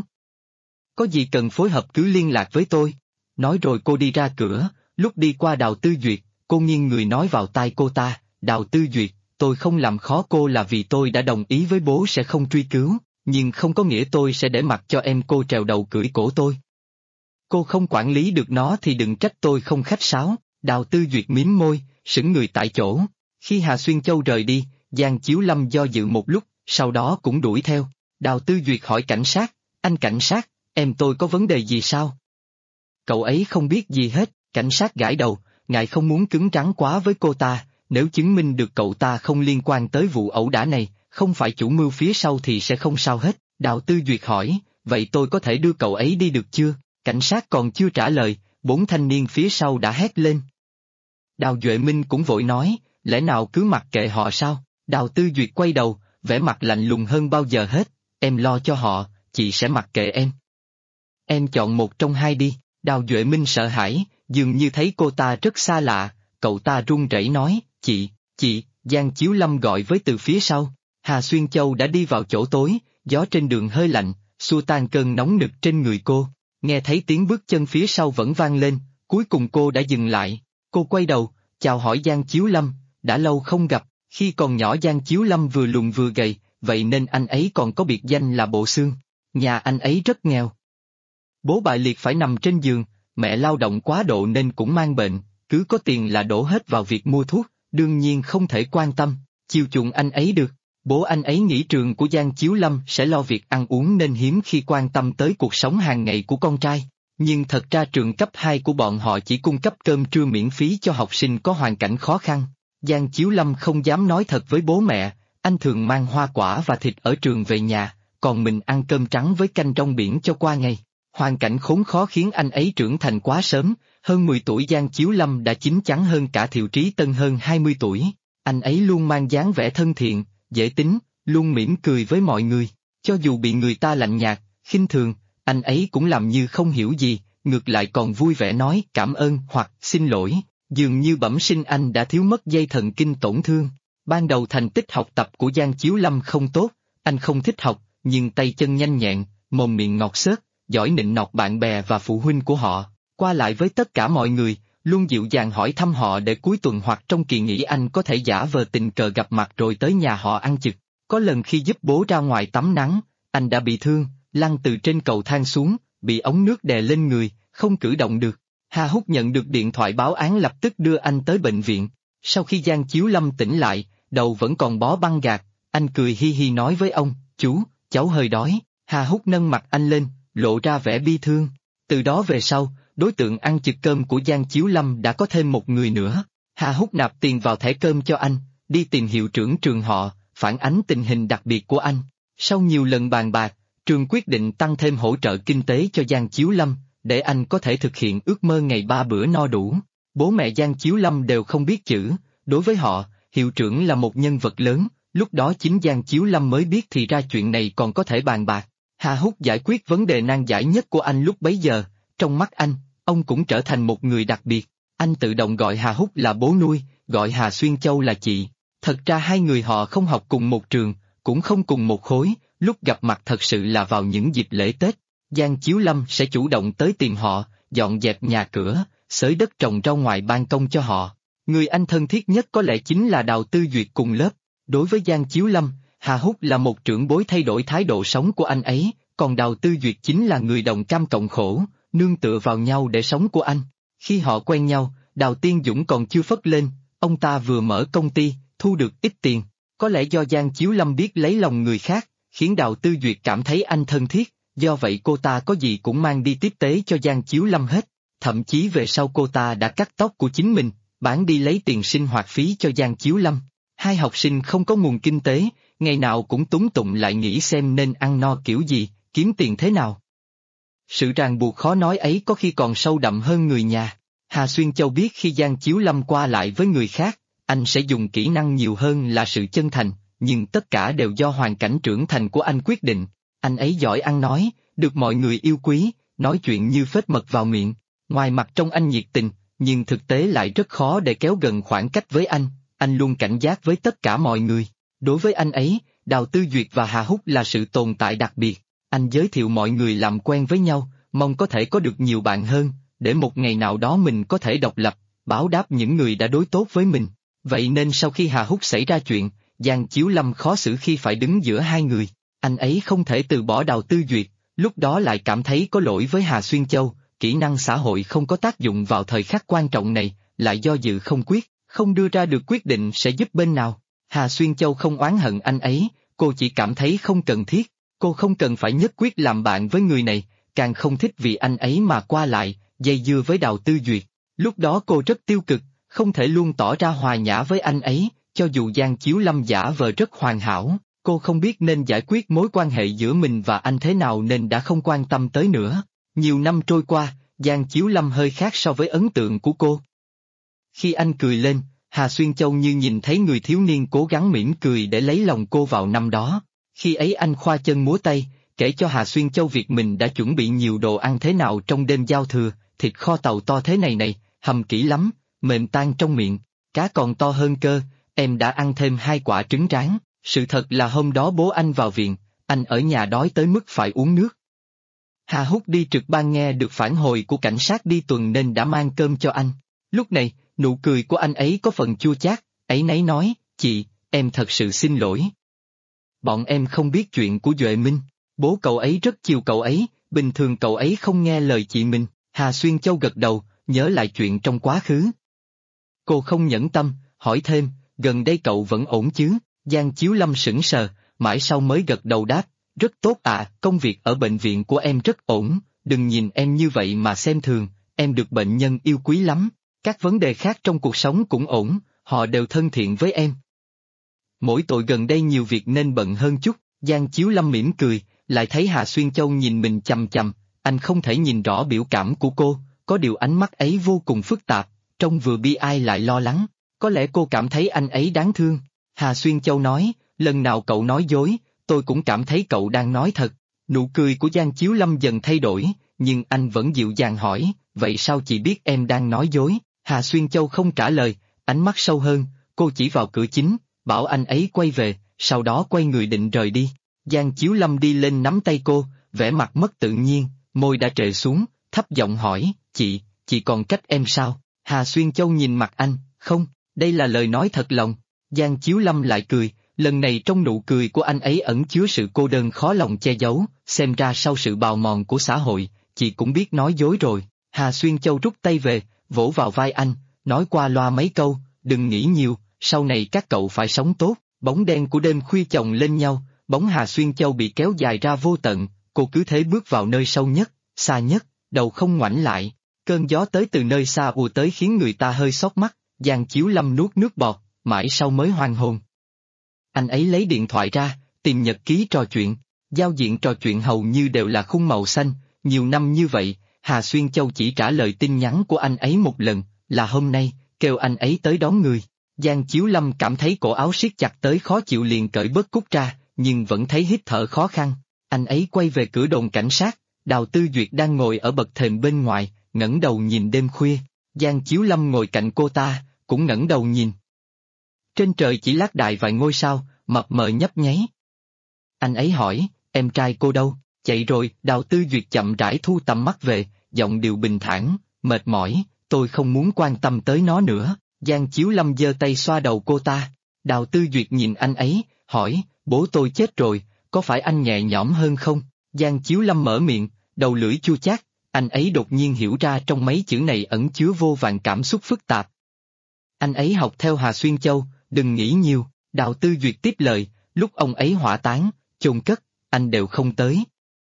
Có gì cần phối hợp cứ liên lạc với tôi. Nói rồi cô đi ra cửa, lúc đi qua Đào Tư Duyệt, cô nghiêng người nói vào tai cô ta, Đào Tư Duyệt, tôi không làm khó cô là vì tôi đã đồng ý với bố sẽ không truy cứu, nhưng không có nghĩa tôi sẽ để mặc cho em cô trèo đầu cưỡi cổ tôi. Cô không quản lý được nó thì đừng trách tôi không khách sáo. Đào Tư Duyệt mím môi, sững người tại chỗ. Khi Hà Xuyên Châu rời đi, Giang Chiếu Lâm do dự một lúc, sau đó cũng đuổi theo. Đào Tư Duyệt hỏi cảnh sát, anh cảnh sát, em tôi có vấn đề gì sao? Cậu ấy không biết gì hết, cảnh sát gãi đầu, ngài không muốn cứng rắn quá với cô ta, nếu chứng minh được cậu ta không liên quan tới vụ ẩu đả này, không phải chủ mưu phía sau thì sẽ không sao hết. Đào Tư Duyệt hỏi, vậy tôi có thể đưa cậu ấy đi được chưa? Cảnh sát còn chưa trả lời, bốn thanh niên phía sau đã hét lên. Đào Duệ Minh cũng vội nói, lẽ nào cứ mặc kệ họ sao? Đào Tư Duyệt quay đầu, vẻ mặt lạnh lùng hơn bao giờ hết, em lo cho họ, chị sẽ mặc kệ em. Em chọn một trong hai đi. Đào Duệ Minh sợ hãi, dường như thấy cô ta rất xa lạ, cậu ta run rẩy nói, chị, Giang Chiếu Lâm gọi với từ phía sau. Hà Xuyên Châu đã đi vào chỗ tối, gió trên đường hơi lạnh, xua tan cơn nóng nực trên người cô. Nghe thấy tiếng bước chân phía sau vẫn vang lên, cuối cùng cô đã dừng lại. Cô quay đầu, chào hỏi Giang Chiếu Lâm, đã lâu không gặp, khi còn nhỏ Giang Chiếu Lâm vừa lùn vừa gầy, vậy nên anh ấy còn có biệt danh là Bộ Xương. Nhà anh ấy rất nghèo. Bố bại liệt phải nằm trên giường, mẹ lao động quá độ nên cũng mang bệnh, cứ có tiền là đổ hết vào việc mua thuốc, đương nhiên không thể quan tâm, chiều chuộng anh ấy được. Bố anh ấy nghĩ trường của Giang Chiếu Lâm sẽ lo việc ăn uống nên hiếm khi quan tâm tới cuộc sống hàng ngày của con trai. Nhưng thật ra trường cấp 2 của bọn họ chỉ cung cấp cơm trưa miễn phí cho học sinh có hoàn cảnh khó khăn. Giang Chiếu Lâm không dám nói thật với bố mẹ, anh thường mang hoa quả và thịt ở trường về nhà, còn mình ăn cơm trắng với canh rong biển cho qua ngày. Hoàn cảnh khốn khó khiến anh ấy trưởng thành quá sớm, hơn 10 tuổi Giang Chiếu Lâm đã chín chắn hơn cả Thiệu Trí Tân hơn 20 tuổi. Anh ấy luôn mang dáng vẻ thân thiện, dễ tính, luôn mỉm cười với mọi người. Cho dù bị người ta lạnh nhạt, khinh thường, anh ấy cũng làm như không hiểu gì, ngược lại còn vui vẻ nói cảm ơn hoặc xin lỗi, dường như bẩm sinh anh đã thiếu mất dây thần kinh tổn thương. Ban đầu thành tích học tập của Giang Chiếu Lâm không tốt, anh không thích học, nhưng tay chân nhanh nhẹn, mồm miệng ngọt xớt, giỏi nịnh nọt bạn bè và phụ huynh của họ, qua lại với tất cả mọi người, luôn dịu dàng hỏi thăm họ để cuối tuần hoặc trong kỳ nghỉ anh có thể giả vờ tình cờ gặp mặt rồi tới nhà họ ăn chực. Có lần khi giúp bố ra ngoài tắm nắng, anh đã bị thương, lăn từ trên cầu thang xuống, bị ống nước đè lên người, không cử động được. Hà Húc nhận được điện thoại báo án lập tức đưa anh tới bệnh viện. Sau khi Giang Chiếu Lâm tỉnh lại, đầu vẫn còn bó băng gạc, anh cười hi hi nói với ông, chú, cháu hơi đói. Hà Húc nâng mặt anh lên, lộ ra vẻ bi thương. Từ đó về sau, đối tượng ăn chực cơm của Giang Chiếu Lâm đã có thêm một người nữa. Hà Húc nạp tiền vào thẻ cơm cho anh, đi tìm hiệu trưởng trường họ, phản ánh tình hình đặc biệt của anh. Sau nhiều lần bàn bạc, trường quyết định tăng thêm hỗ trợ kinh tế cho Giang Chiếu Lâm, để anh có thể thực hiện ước mơ ngày 3 bữa no đủ. Bố mẹ Giang Chiếu Lâm đều không biết chữ, đối với họ, hiệu trưởng là một nhân vật lớn, lúc đó chính Giang Chiếu Lâm mới biết thì ra chuyện này còn có thể bàn bạc. Hà Húc giải quyết vấn đề nan giải nhất của anh lúc bấy giờ, trong mắt anh, ông cũng trở thành một người đặc biệt. Anh tự động gọi Hà Húc là bố nuôi, gọi Hà Xuyên Châu là chị. Thật ra hai người họ không học cùng một trường, cũng không cùng một khối, lúc gặp mặt thật sự là vào những dịp lễ Tết. Giang Chiếu Lâm sẽ chủ động tới tìm họ, dọn dẹp nhà cửa, xới đất trồng rau ngoài ban công cho họ. Người anh thân thiết nhất có lẽ chính là Đào Tư Duyệt cùng lớp. Đối với Giang Chiếu Lâm, Hà Húc là một trưởng bối thay đổi thái độ sống của anh ấy, còn Đào Tư Duyệt chính là người đồng cam cộng khổ, nương tựa vào nhau để sống của anh. Khi họ quen nhau, Đào Tiên Dũng còn chưa phất lên, ông ta vừa mở công ty, thu được ít tiền. Có lẽ do Giang Chiếu Lâm biết lấy lòng người khác, khiến Đào Tư Duyệt cảm thấy anh thân thiết, do vậy cô ta có gì cũng mang đi tiếp tế cho Giang Chiếu Lâm hết. Thậm chí về sau cô ta đã cắt tóc của chính mình, bán đi lấy tiền sinh hoạt phí cho Giang Chiếu Lâm. Hai học sinh không có nguồn kinh tế, ngày nào cũng túng tụng lại nghĩ xem nên ăn no kiểu gì, kiếm tiền thế nào. Sự ràng buộc khó nói ấy có khi còn sâu đậm hơn người nhà. Hà Xuyên Châu biết khi Giang Chiếu Lâm qua lại với người khác, anh sẽ dùng kỹ năng nhiều hơn là sự chân thành, nhưng tất cả đều do hoàn cảnh trưởng thành của anh quyết định. Anh ấy giỏi ăn nói, được mọi người yêu quý, nói chuyện như phết mật vào miệng. Ngoài mặt trông anh nhiệt tình, nhưng thực tế lại rất khó để kéo gần khoảng cách với anh luôn cảnh giác với tất cả mọi người. Đối với anh ấy, Đào Tư Duyệt và Hà Húc là sự tồn tại đặc biệt. Anh giới thiệu mọi người làm quen với nhau, mong có thể có được nhiều bạn hơn, để một ngày nào đó mình có thể độc lập, báo đáp những người đã đối tốt với mình. Vậy nên sau khi Hà Húc xảy ra chuyện, Giang Chiếu Lâm khó xử khi phải đứng giữa hai người. Anh ấy không thể từ bỏ Đào Tư Duyệt, lúc đó lại cảm thấy có lỗi với Hà Xuyên Châu, kỹ năng xã hội không có tác dụng vào thời khắc quan trọng này, lại do dự không quyết, không đưa ra được quyết định sẽ giúp bên nào. Hà Xuyên Châu không oán hận anh ấy, cô chỉ cảm thấy không cần thiết, cô không cần phải nhất quyết làm bạn với người này, càng không thích vì anh ấy mà qua lại, dây dưa với Đào Tư Duyệt. Lúc đó cô rất tiêu cực, không thể luôn tỏ ra hòa nhã với anh ấy, cho dù Giang Chiếu Lâm giả vờ rất hoàn hảo, cô không biết nên giải quyết mối quan hệ giữa mình và anh thế nào nên đã không quan tâm tới nữa. Nhiều năm trôi qua, Giang Chiếu Lâm hơi khác so với ấn tượng của cô. Khi anh cười lên, Hà Xuyên Châu như nhìn thấy người thiếu niên cố gắng mỉm cười để lấy lòng cô vào năm đó. Khi ấy anh khoa chân múa tay, kể cho Hà Xuyên Châu việc mình đã chuẩn bị nhiều đồ ăn thế nào trong đêm giao thừa, thịt kho tàu to thế này, hầm kỹ lắm, mềm tan trong miệng, cá còn to hơn cơ, em đã ăn thêm 2 quả trứng rán. Sự thật là hôm đó bố anh vào viện, anh ở nhà đói tới mức phải uống nước. Hà Húc đi trực ban nghe được phản hồi của cảnh sát đi tuần nên đã mang cơm cho anh. Lúc này, Nụ cười của anh ấy có phần chua chát, áy náy nói, chị, em thật sự xin lỗi. Bọn em không biết chuyện của Duệ Minh, bố cậu ấy rất chiều cậu ấy, bình thường cậu ấy không nghe lời chị mình. Hà Xuyên Châu gật đầu, nhớ lại chuyện trong quá khứ. Cô không nhẫn tâm, hỏi thêm, gần đây cậu vẫn ổn chứ? Giang Chiếu Lâm sững sờ, mãi sau mới gật đầu đáp, rất tốt ạ, công việc ở bệnh viện của em rất ổn, đừng nhìn em như vậy mà xem thường, em được bệnh nhân yêu quý lắm, các vấn đề khác trong cuộc sống cũng ổn, họ đều thân thiện với em. Mỗi tội gần đây nhiều việc nên bận hơn chút, Giang Chiếu Lâm mỉm cười, lại thấy Hà Xuyên Châu nhìn mình chằm chằm, anh không thể nhìn rõ biểu cảm của cô, có điều ánh mắt ấy vô cùng phức tạp, trông vừa bi ai lại lo lắng, có lẽ cô cảm thấy anh ấy đáng thương. Hà Xuyên Châu nói, lần nào cậu nói dối, tôi cũng cảm thấy cậu đang nói thật. Nụ cười của Giang Chiếu Lâm dần thay đổi, nhưng anh vẫn dịu dàng hỏi, vậy sao chị biết em đang nói dối? Hà Xuyên Châu không trả lời, ánh mắt sâu hơn, cô chỉ vào cửa chính, bảo anh ấy quay về, sau đó quay người định rời đi. Giang Chiếu Lâm đi lên nắm tay cô, vẻ mặt mất tự nhiên, môi đã trệ xuống, thấp giọng hỏi, chị còn trách em sao? Hà Xuyên Châu nhìn mặt anh, không, đây là lời nói thật lòng. Giang Chiếu Lâm lại cười, lần này trong nụ cười của anh ấy ẩn chứa sự cô đơn khó lòng che giấu, xem ra sau sự bào mòn của xã hội, chị cũng biết nói dối rồi. Hà Xuyên Châu rút tay về, vỗ vào vai anh, nói qua loa mấy câu, đừng nghĩ nhiều, sau này các cậu phải sống tốt. Bóng đen của đêm khuya chồng lên nhau, bóng Hà Xuyên Châu bị kéo dài ra vô tận, cô cứ thế bước vào nơi sâu nhất, xa nhất, đầu không ngoảnh lại. Cơn gió tới từ nơi xa ùa tới khiến người ta hơi xót mắt, Giang Chiếu Lâm nuốt nước bọt, mãi sau mới hoàn hồn. Anh ấy lấy điện thoại ra, tìm nhật ký trò chuyện, giao diện trò chuyện hầu như đều là khung màu xanh, nhiều năm như vậy, Hà Xuyên Châu chỉ trả lời tin nhắn của anh ấy một lần, là hôm nay, kêu anh ấy tới đón người. Giang Chiếu Lâm cảm thấy cổ áo siết chặt tới khó chịu liền cởi bớt cúc ra, nhưng vẫn thấy hít thở khó khăn. Anh ấy quay về cửa đồn cảnh sát, Đào Tư Duyệt đang ngồi ở bậc thềm bên ngoài, ngẩng đầu nhìn đêm khuya. Giang Chiếu Lâm ngồi cạnh cô ta, cũng ngẩng đầu nhìn. Trên trời chỉ lác đác vài ngôi sao, mập mờ nhấp nháy. Anh ấy hỏi, em trai cô đâu? Chạy rồi. Đào Tư Duyệt chậm rãi thu tầm mắt về, giọng điệu bình thản, mệt mỏi, tôi không muốn quan tâm tới nó nữa. Giang Chiếu Lâm giơ tay xoa đầu cô ta. Đào Tư Duyệt nhìn anh ấy, hỏi, bố tôi chết rồi, có phải anh nhẹ nhõm hơn không? Giang Chiếu Lâm mở miệng, đầu lưỡi chua chát, anh ấy đột nhiên hiểu ra trong mấy chữ này ẩn chứa vô vàn cảm xúc phức tạp. Anh ấy học theo Hà Xuyên Châu, đừng nghĩ nhiều. Đào Tư Duyệt tiếp lời, lúc ông ấy hỏa táng, chôn cất, anh đều không tới.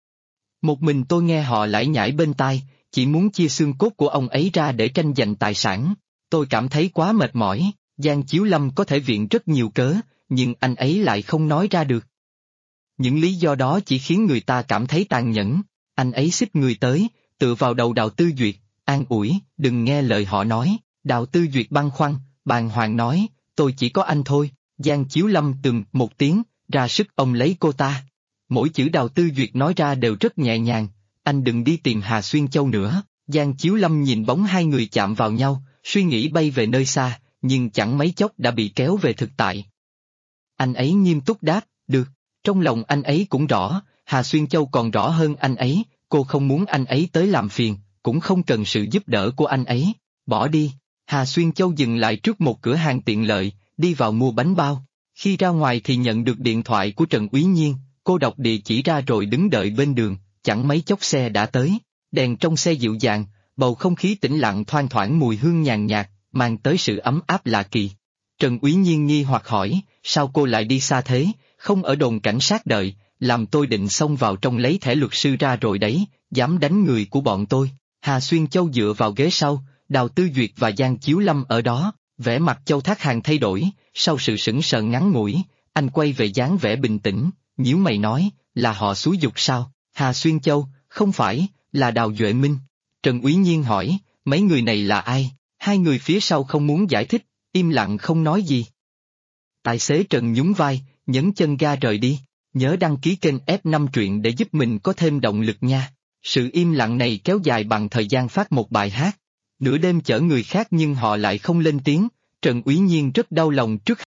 Một mình tôi nghe họ lải nhải bên tai, chỉ muốn chia xương cốt của ông ấy ra để tranh giành tài sản. Tôi cảm thấy quá mệt mỏi. Giang Chiếu Lâm có thể viện rất nhiều cớ, nhưng anh ấy lại không nói ra được. Những lý do đó chỉ khiến người ta cảm thấy tàn nhẫn. Anh ấy xích người tới, tựa vào đầu Đào Tư Duyệt, an ủi, đừng nghe lời họ nói. Đào Tư Duyệt băn khoăn, bàng hoàng nói, tôi chỉ có anh thôi. Giang Chiếu Lâm từng một tiếng, ra sức ôm lấy cô ta. Mỗi chữ Đào Tư Duyệt nói ra đều rất nhẹ nhàng, anh đừng đi tìm Hà Xuyên Châu nữa. Giang Chiếu Lâm nhìn bóng hai người chạm vào nhau, suy nghĩ bay về nơi xa, nhưng chẳng mấy chốc đã bị kéo về thực tại. Anh ấy nghiêm túc đáp, được. Trong lòng anh ấy cũng rõ, Hà Xuyên Châu còn rõ hơn anh ấy, cô không muốn anh ấy tới làm phiền, cũng không cần sự giúp đỡ của anh ấy. Bỏ đi. Hà Xuyên Châu dừng lại trước một cửa hàng tiện lợi, đi vào mua bánh bao. Khi ra ngoài thì nhận được điện thoại của Trần Úy Nhiên, cô đọc địa chỉ ra rồi đứng đợi bên đường, chẳng mấy chốc xe đã tới. Đèn trong xe dịu dàng, bầu không khí tĩnh lặng thoang thoảng mùi hương nhàn nhạt, mang tới sự ấm áp lạ kỳ. Trần Úy Nhiên nghi hoặc hỏi, sao cô lại đi xa thế, không ở đồn cảnh sát đợi, làm tôi định xông vào trong lấy thẻ luật sư ra rồi đấy, dám đánh người của bọn tôi. Hà Xuyên Châu dựa vào ghế sau, Đào Tư Duyệt và Giang Chiếu Lâm ở đó, vẻ mặt Châu Thác Hàng thay đổi, sau sự sững sờ ngắn ngủi, anh quay về dáng vẻ bình tĩnh, nhíu mày nói, là họ xúi giục sao? Hà Xuyên Châu, không phải, là Đào Duệ Minh. Trần Úy Nhiên hỏi, mấy người này là ai? Hai người phía sau không muốn giải thích, im lặng không nói gì. Tài xế Trần nhún vai, nhấn chân ga rời đi. Nhớ đăng ký kênh F5 truyện để giúp mình có thêm động lực nha. Sự im lặng này kéo dài bằng thời gian phát một bài hát. Nửa đêm chở người khác nhưng họ lại không lên tiếng, Trần Úy Nhiên rất đau lòng trước.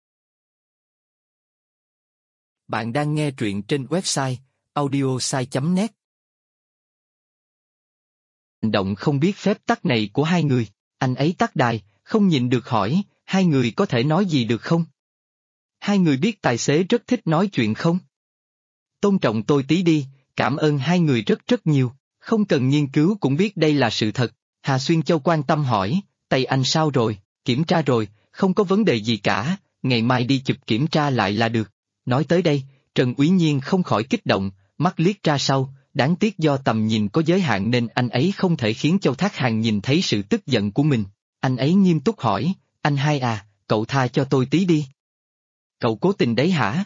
Bạn đang nghe truyện trên website audiosai.net. Động không biết phép tắc này của hai người, anh ấy tắt đài, không nhịn được hỏi, hai người có thể nói gì được không? Hai người biết tài xế rất thích nói chuyện không? Tôn trọng tôi tí đi, cảm ơn hai người rất rất nhiều, không cần nghiên cứu cũng biết đây là sự thật. Hà Xuyên Châu quan tâm hỏi, tay anh sao rồi, kiểm tra rồi, không có vấn đề gì cả, ngày mai đi chụp kiểm tra lại là được. Nói tới đây, Trần Úy Nhiên không khỏi kích động, mắt liếc ra sau, đáng tiếc do tầm nhìn có giới hạn nên anh ấy không thể khiến Châu Thác Hàn nhìn thấy sự tức giận của mình. Anh ấy nghiêm túc hỏi, anh hai à, cậu tha cho tôi tí đi. Cậu cố tình đấy hả?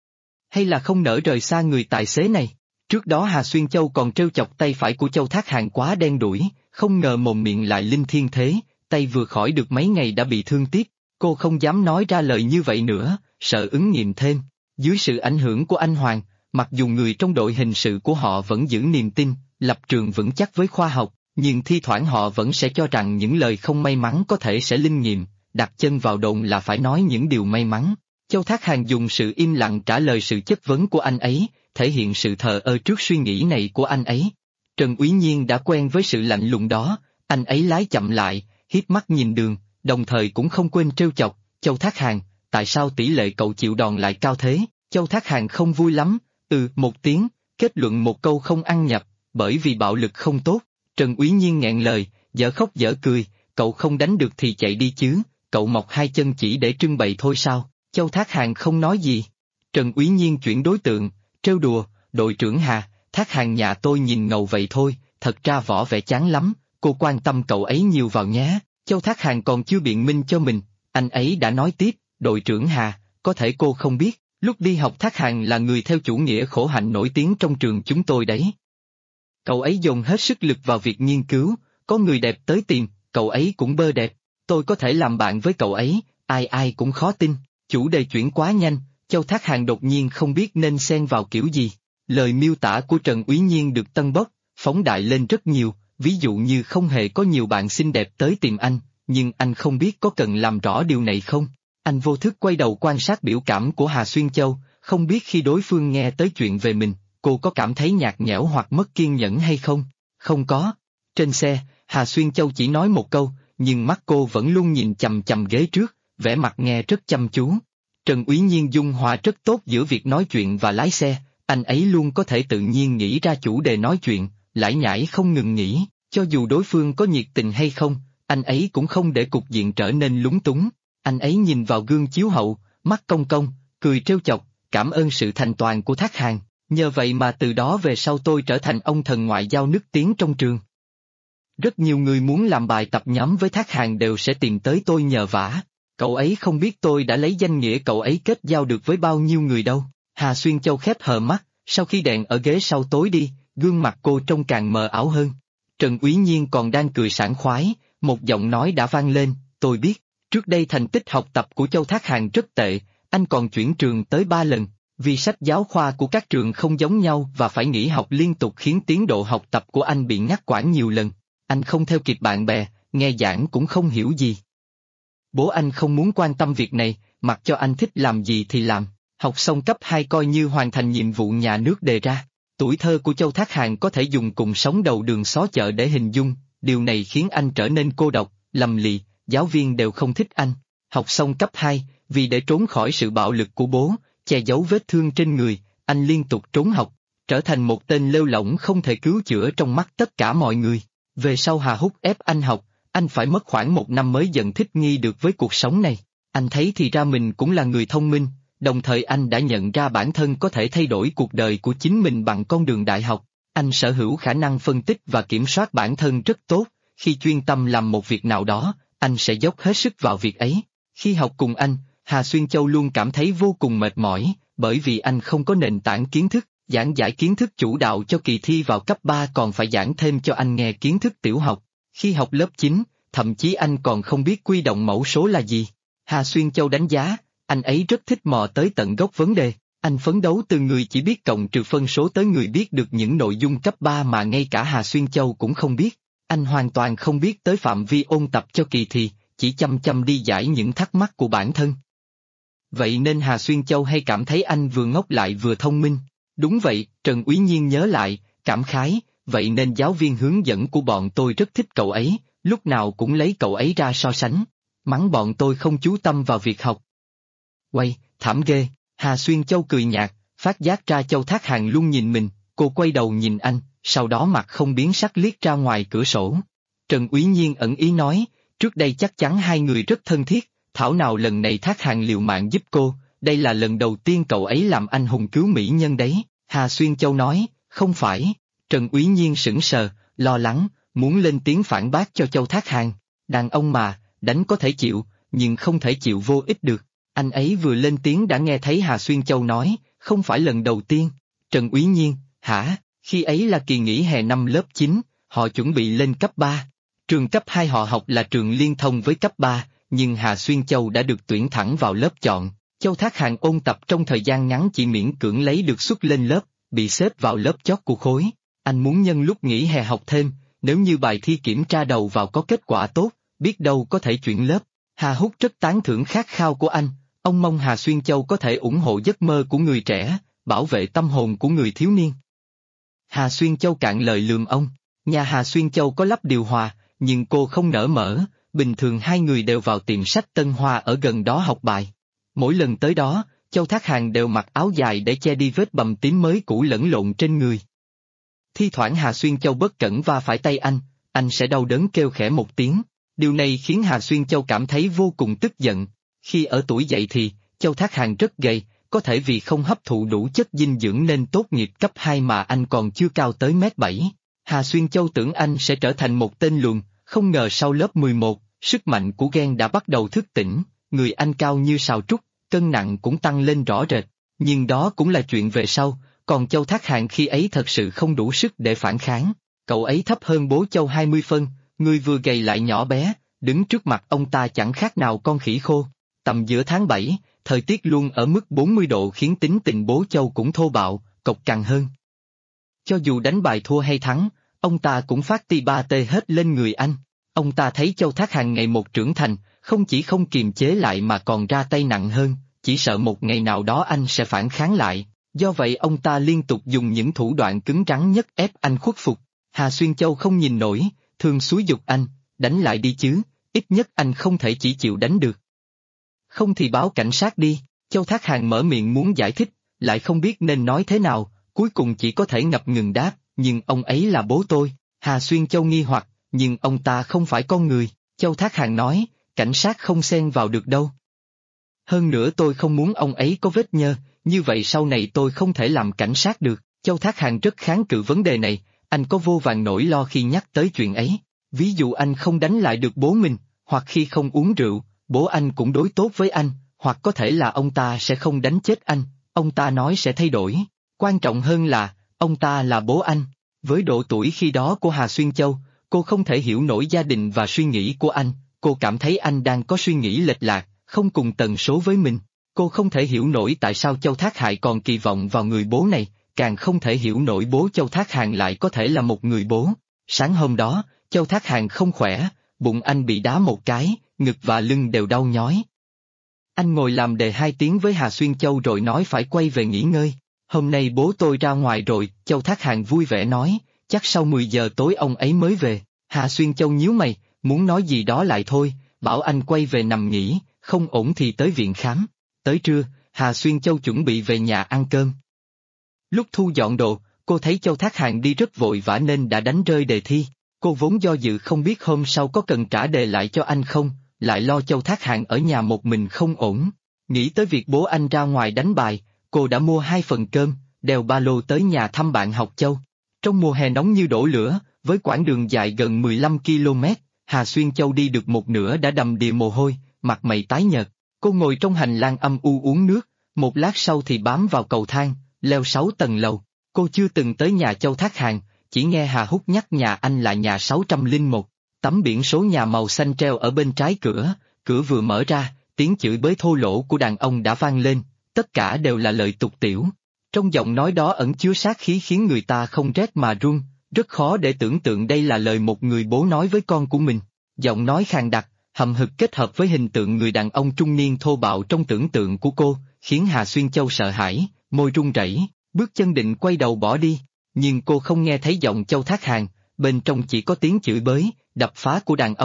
Hay là không nỡ rời xa người tài xế này? Trước đó Hà Xuyên Châu còn trêu chọc tay phải của Châu Thác Hàn quá đen đủi, không ngờ mồm miệng lại linh thiên thế, tay vừa khỏi được mấy ngày đã bị thương tiếp. Cô không dám nói ra lời như vậy nữa, sợ ứng nghiệm thêm. Dưới sự ảnh hưởng của anh Hoàng, mặc dù người trong đội hình sự của họ vẫn giữ niềm tin, lập trường vững chắc với khoa học, nhưng thi thoảng họ vẫn sẽ cho rằng những lời không may mắn có thể sẽ linh nghiệm, đặt chân vào đồn là phải nói những điều may mắn. Châu Thác Hàn dùng sự im lặng trả lời sự chất vấn của anh ấy, thể hiện sự thờ ơ trước suy nghĩ này của anh ấy. Trần Úy Nhiên đã quen với sự lạnh lùng đó, anh ấy lái chậm lại, hiếp mắt nhìn đường, đồng thời cũng không quên trêu chọc, Châu Thác Hàn, tại sao tỷ lệ cậu chịu đòn lại cao thế? Châu Thác Hàn không vui lắm, một tiếng, kết luận một câu không ăn nhập, bởi vì bạo lực không tốt. Trần Úy Nhiên nghẹn lời, dở khóc dở cười, cậu không đánh được thì chạy đi chứ, cậu mọc hai chân chỉ để trưng bày thôi sao? Châu Thác Hàn không nói gì. Trần Úy Nhiên chuyển đối tượng, trêu đùa, đội trưởng Hà, Thác Hàn nhà tôi nhìn ngầu vậy thôi, thật ra võ vẻ chán lắm, cô quan tâm cậu ấy nhiều vào nhé. Châu Thác Hàn còn chưa biện minh cho mình, anh ấy đã nói tiếp, đội trưởng Hà, có thể cô không biết, lúc đi học Thác Hàn là người theo chủ nghĩa khổ hạnh nổi tiếng trong trường chúng tôi đấy. Cậu ấy dồn hết sức lực vào việc nghiên cứu, có người đẹp tới tìm, cậu ấy cũng bơ đẹp, tôi có thể làm bạn với cậu ấy, ai ai cũng khó tin. Chủ đề chuyển quá nhanh, Châu Thác Hàn đột nhiên không biết nên xen vào kiểu gì. Lời miêu tả của Trần Úy Nhiên được tân bốc, phóng đại lên rất nhiều, ví dụ như không hề có nhiều bạn xinh đẹp tới tìm anh, nhưng anh không biết có cần làm rõ điều này không. Anh vô thức quay đầu quan sát biểu cảm của Hà Xuyên Châu, không biết khi đối phương nghe tới chuyện về mình, cô có cảm thấy nhạt nhẽo hoặc mất kiên nhẫn hay không? Không có. Trên xe, Hà Xuyên Châu chỉ nói một câu, nhưng mắt cô vẫn luôn nhìn chằm chằm ghế trước, vẻ mặt nghe rất chăm chú. Trần Úy Nhiên dung hòa rất tốt giữa việc nói chuyện và lái xe, anh ấy luôn có thể tự nhiên nghĩ ra chủ đề nói chuyện, lải nhải không ngừng nghỉ, cho dù đối phương có nhiệt tình hay không, anh ấy cũng không để cục diện trở nên lúng túng. Anh ấy nhìn vào gương chiếu hậu, mắt cong cong, cười trêu chọc, cảm ơn sự thành toàn của Thác Hàn, nhờ vậy mà từ đó về sau tôi trở thành ông thần ngoại giao nức tiếng trong trường. Rất nhiều người muốn làm bài tập nhóm với Thác Hàn đều sẽ tìm tới tôi nhờ vả. Cậu ấy không biết tôi đã lấy danh nghĩa cậu ấy kết giao được với bao nhiêu người đâu. Hà Xuyên Châu khép hờ mắt, sau khi đèn ở ghế sau tối đi, gương mặt cô trông càng mờ ảo hơn. Trần Úy Nhiên còn đang cười sảng khoái, một giọng nói đã vang lên, tôi biết, trước đây thành tích học tập của Châu Thác Hàn rất tệ, anh còn chuyển trường tới 3 lần, vì sách giáo khoa của các trường không giống nhau và phải nghỉ học liên tục khiến tiến độ học tập của anh bị ngắt quãng nhiều lần. Anh không theo kịp bạn bè, nghe giảng cũng không hiểu gì. Bố anh không muốn quan tâm việc này, mặc cho anh thích làm gì thì làm, học xong cấp 2 coi như hoàn thành nhiệm vụ nhà nước đề ra. Tuổi thơ của Châu Thác Hàn có thể dùng cùng sống đầu đường xó chợ để hình dung, điều này khiến anh trở nên cô độc, lầm lì, giáo viên đều không thích anh. Học xong cấp 2, vì để trốn khỏi sự bạo lực của bố, che giấu vết thương trên người, anh liên tục trốn học, trở thành một tên lêu lỏng không thể cứu chữa trong mắt tất cả mọi người. Về sau Hà Húc ép anh học, anh phải mất khoảng 1 năm mới dần thích nghi được với cuộc sống này. Anh thấy thì ra mình cũng là người thông minh, đồng thời anh đã nhận ra bản thân có thể thay đổi cuộc đời của chính mình bằng con đường đại học. Anh sở hữu khả năng phân tích và kiểm soát bản thân rất tốt, khi chuyên tâm làm một việc nào đó, anh sẽ dốc hết sức vào việc ấy. Khi học cùng anh, Hà Xuyên Châu luôn cảm thấy vô cùng mệt mỏi, bởi vì anh không có nền tảng kiến thức, giảng giải kiến thức chủ đạo cho kỳ thi vào cấp 3 còn phải giảng thêm cho anh nghe kiến thức tiểu học. Khi học lớp 9, thậm chí anh còn không biết quy động mẫu số là gì. Hà Xuyên Châu đánh giá, anh ấy rất thích mò tới tận gốc vấn đề. Anh phấn đấu từ người chỉ biết cộng trừ phân số tới người biết được những nội dung cấp 3 mà ngay cả Hà Xuyên Châu cũng không biết. Anh hoàn toàn không biết tới phạm vi ôn tập cho kỳ thi, chỉ chăm chăm đi giải những thắc mắc của bản thân. Vậy nên Hà Xuyên Châu hay cảm thấy anh vừa ngốc lại vừa thông minh. Đúng vậy, Trần Úy Nhiên nhớ lại, cảm khái, vậy nên giáo viên hướng dẫn của bọn tôi rất thích cậu ấy, lúc nào cũng lấy cậu ấy ra so sánh. mắng bọn tôi không chú tâm vào việc học. Quay, thảm ghê, Hà Xuyên Châu cười nhạt, phát giác ra Châu Thác Hàn luôn nhìn mình, cô quay đầu nhìn anh, sau đó mặt không biến sắc liếc ra ngoài cửa sổ. Trần Úy Nhiên ẩn ý nói, trước đây chắc chắn hai người rất thân thiết, thảo nào lần này Thác Hàn liều mạng giúp cô, đây là lần đầu tiên cậu ấy làm anh hùng cứu mỹ nhân đấy. Hà Xuyên Châu nói, không phải. Trần Úy Nhiên sững sờ, lo lắng, muốn lên tiếng phản bác cho Châu Thác Hàn. Đàn ông mà, đánh có thể chịu, nhưng không thể chịu vô ích được. Anh ấy vừa lên tiếng đã nghe thấy Hà Xuyên Châu nói, không phải lần đầu tiên. Trần Úy Nhiên, hả? Khi ấy là kỳ nghỉ hè năm lớp 9, họ chuẩn bị lên cấp 3. Trường cấp 2 họ học là trường liên thông với cấp 3, nhưng Hà Xuyên Châu đã được tuyển thẳng vào lớp chọn. Châu Thác Hàn ôn tập trong thời gian ngắn chỉ miễn cưỡng lấy được suất lên lớp, bị xếp vào lớp chót của khối. Anh muốn nhân lúc nghỉ hè học thêm, nếu như bài thi kiểm tra đầu vào có kết quả tốt, biết đâu có thể chuyển lớp. Hà Húc rất tán thưởng khát khao của anh, ông mong Hà Xuyên Châu có thể ủng hộ giấc mơ của người trẻ, bảo vệ tâm hồn của người thiếu niên. Hà Xuyên Châu cạn lời lườm ông, nhà Hà Xuyên Châu có lắp điều hòa, nhưng cô không nỡ mở, bình thường hai người đều vào tiệm sách Tân Hoa ở gần đó học bài. Mỗi lần tới đó, Châu Thác Hàn đều mặc áo dài để che đi vết bầm tím mới cũ lẫn lộn trên người. Thi thoảng Hà Xuyên Châu bất cẩn va phải tay anh sẽ đau đớn kêu khẽ một tiếng. Điều này khiến Hà Xuyên Châu cảm thấy vô cùng tức giận. Khi ở tuổi dậy thì, Châu Thác Hàn rất gầy, có thể vì không hấp thụ đủ chất dinh dưỡng nên tốt nghiệp cấp 2 mà anh còn chưa cao tới mét 7. Hà Xuyên Châu tưởng anh sẽ trở thành một tên luồn, không ngờ sau lớp 11, sức mạnh của ghen đã bắt đầu thức tỉnh, người anh cao như sào trúc, cân nặng cũng tăng lên rõ rệt. Nhưng đó cũng là chuyện về sau, còn Châu Thác Hàn khi ấy thật sự không đủ sức để phản kháng. Cậu ấy thấp hơn bố Châu 20 phân, người vừa gầy lại nhỏ bé, đứng trước mặt ông ta chẳng khác nào con khỉ khô. Tầm giữa tháng 7, thời tiết luôn ở mức 40 độ khiến tính tình bố Châu cũng thô bạo, cộc cằn hơn. Cho dù đánh bài thua hay thắng, ông ta cũng phát ti ba tê hết lên người anh. Ông ta thấy Châu Thác Hàn ngày một trưởng thành, không chỉ không kiềm chế lại mà còn ra tay nặng hơn, chỉ sợ một ngày nào đó anh sẽ phản kháng lại. Do vậy ông ta liên tục dùng những thủ đoạn cứng rắn nhất ép anh khuất phục. Hà Xuyên Châu không nhìn nổi, thường xúi giục anh, đánh lại đi chứ, ít nhất anh không thể chỉ chịu đánh được. Không thì báo cảnh sát đi. Châu Thác Hàn mở miệng muốn giải thích, lại không biết nên nói thế nào, cuối cùng chỉ có thể ngập ngừng đáp, nhưng ông ấy là bố tôi. Hà Xuyên Châu nghi hoặc, nhưng ông ta không phải con người. Châu Thác Hàn nói, cảnh sát không xen vào được đâu. Hơn nữa tôi không muốn ông ấy có vết nhơ, như vậy sau này tôi không thể làm cảnh sát được. Châu Thác Hàn rất kháng cự vấn đề này, anh có vô vàn nỗi lo khi nhắc tới chuyện ấy. Ví dụ anh không đánh lại được bố mình, hoặc khi không uống rượu, bố anh cũng đối tốt với anh, hoặc có thể là ông ta sẽ không đánh chết anh, ông ta nói sẽ thay đổi. Quan trọng hơn là, ông ta là bố anh. Với độ tuổi khi đó của Hà Xuyên Châu, cô không thể hiểu nổi gia đình và suy nghĩ của anh, cô cảm thấy anh đang có suy nghĩ lệch lạc, không cùng tần số với mình. Cô không thể hiểu nổi tại sao Châu Thác Hại còn kỳ vọng vào người bố này, càng không thể hiểu nổi bố Châu Thác Hàn lại có thể là một người bố. Sáng hôm đó, Châu Thác Hàn không khỏe, bụng anh bị đá một cái, ngực và lưng đều đau nhói. Anh ngồi làm đề 2 tiếng với Hà Xuyên Châu rồi nói phải quay về nghỉ ngơi. Hôm nay bố tôi ra ngoài rồi, Châu Thác Hàn vui vẻ nói, chắc sau 10 giờ tối ông ấy mới về. Hà Xuyên Châu nhíu mày, muốn nói gì đó lại thôi, bảo anh quay về nằm nghỉ, không ổn thì tới viện khám. Tới trưa, Hà Xuyên Châu chuẩn bị về nhà ăn cơm. Lúc thu dọn đồ, cô thấy Châu Thác Hàn đi rất vội vã nên đã đánh rơi đề thi. Cô vốn do dự không biết hôm sau có cần trả đề lại cho anh không, lại lo Châu Thác Hàn ở nhà một mình không ổn. Nghĩ tới việc bố anh ra ngoài đánh bài, cô đã mua 2 phần cơm, đeo ba lô tới nhà thăm bạn học Châu. Trong mùa hè nóng như đổ lửa, với quãng đường dài gần 15 km, Hà Xuyên Châu đi được một nửa đã đầm đìa mồ hôi, mặt mày tái nhợt. Cô ngồi trong hành lang âm u uống nước, một lát sau thì bám vào cầu thang, leo 6 tầng lầu. Cô chưa từng tới nhà Châu Thác Hàn, chỉ nghe Hà Húc nhắc nhà anh là nhà 601. Tấm biển số nhà màu xanh treo ở bên trái cửa, cửa vừa mở ra, tiếng chửi bới thô lỗ của đàn ông đã vang lên, tất cả đều là lời tục tiểu. Trong giọng nói đó ẩn chứa sát khí khiến người ta không rét mà run, rất khó để tưởng tượng đây là lời một người bố nói với con của mình. Giọng nói khàn đặc, hậm hực kết hợp với hình tượng người đàn ông trung niên thô bạo trong tưởng tượng của cô, khiến Hà Xuyên Châu sợ hãi, môi run rẩy, bước chân định quay đầu bỏ đi, nhưng cô không nghe thấy giọng Châu Thác Hàn, bên trong chỉ có tiếng chửi bới, đập phá của đàn ông,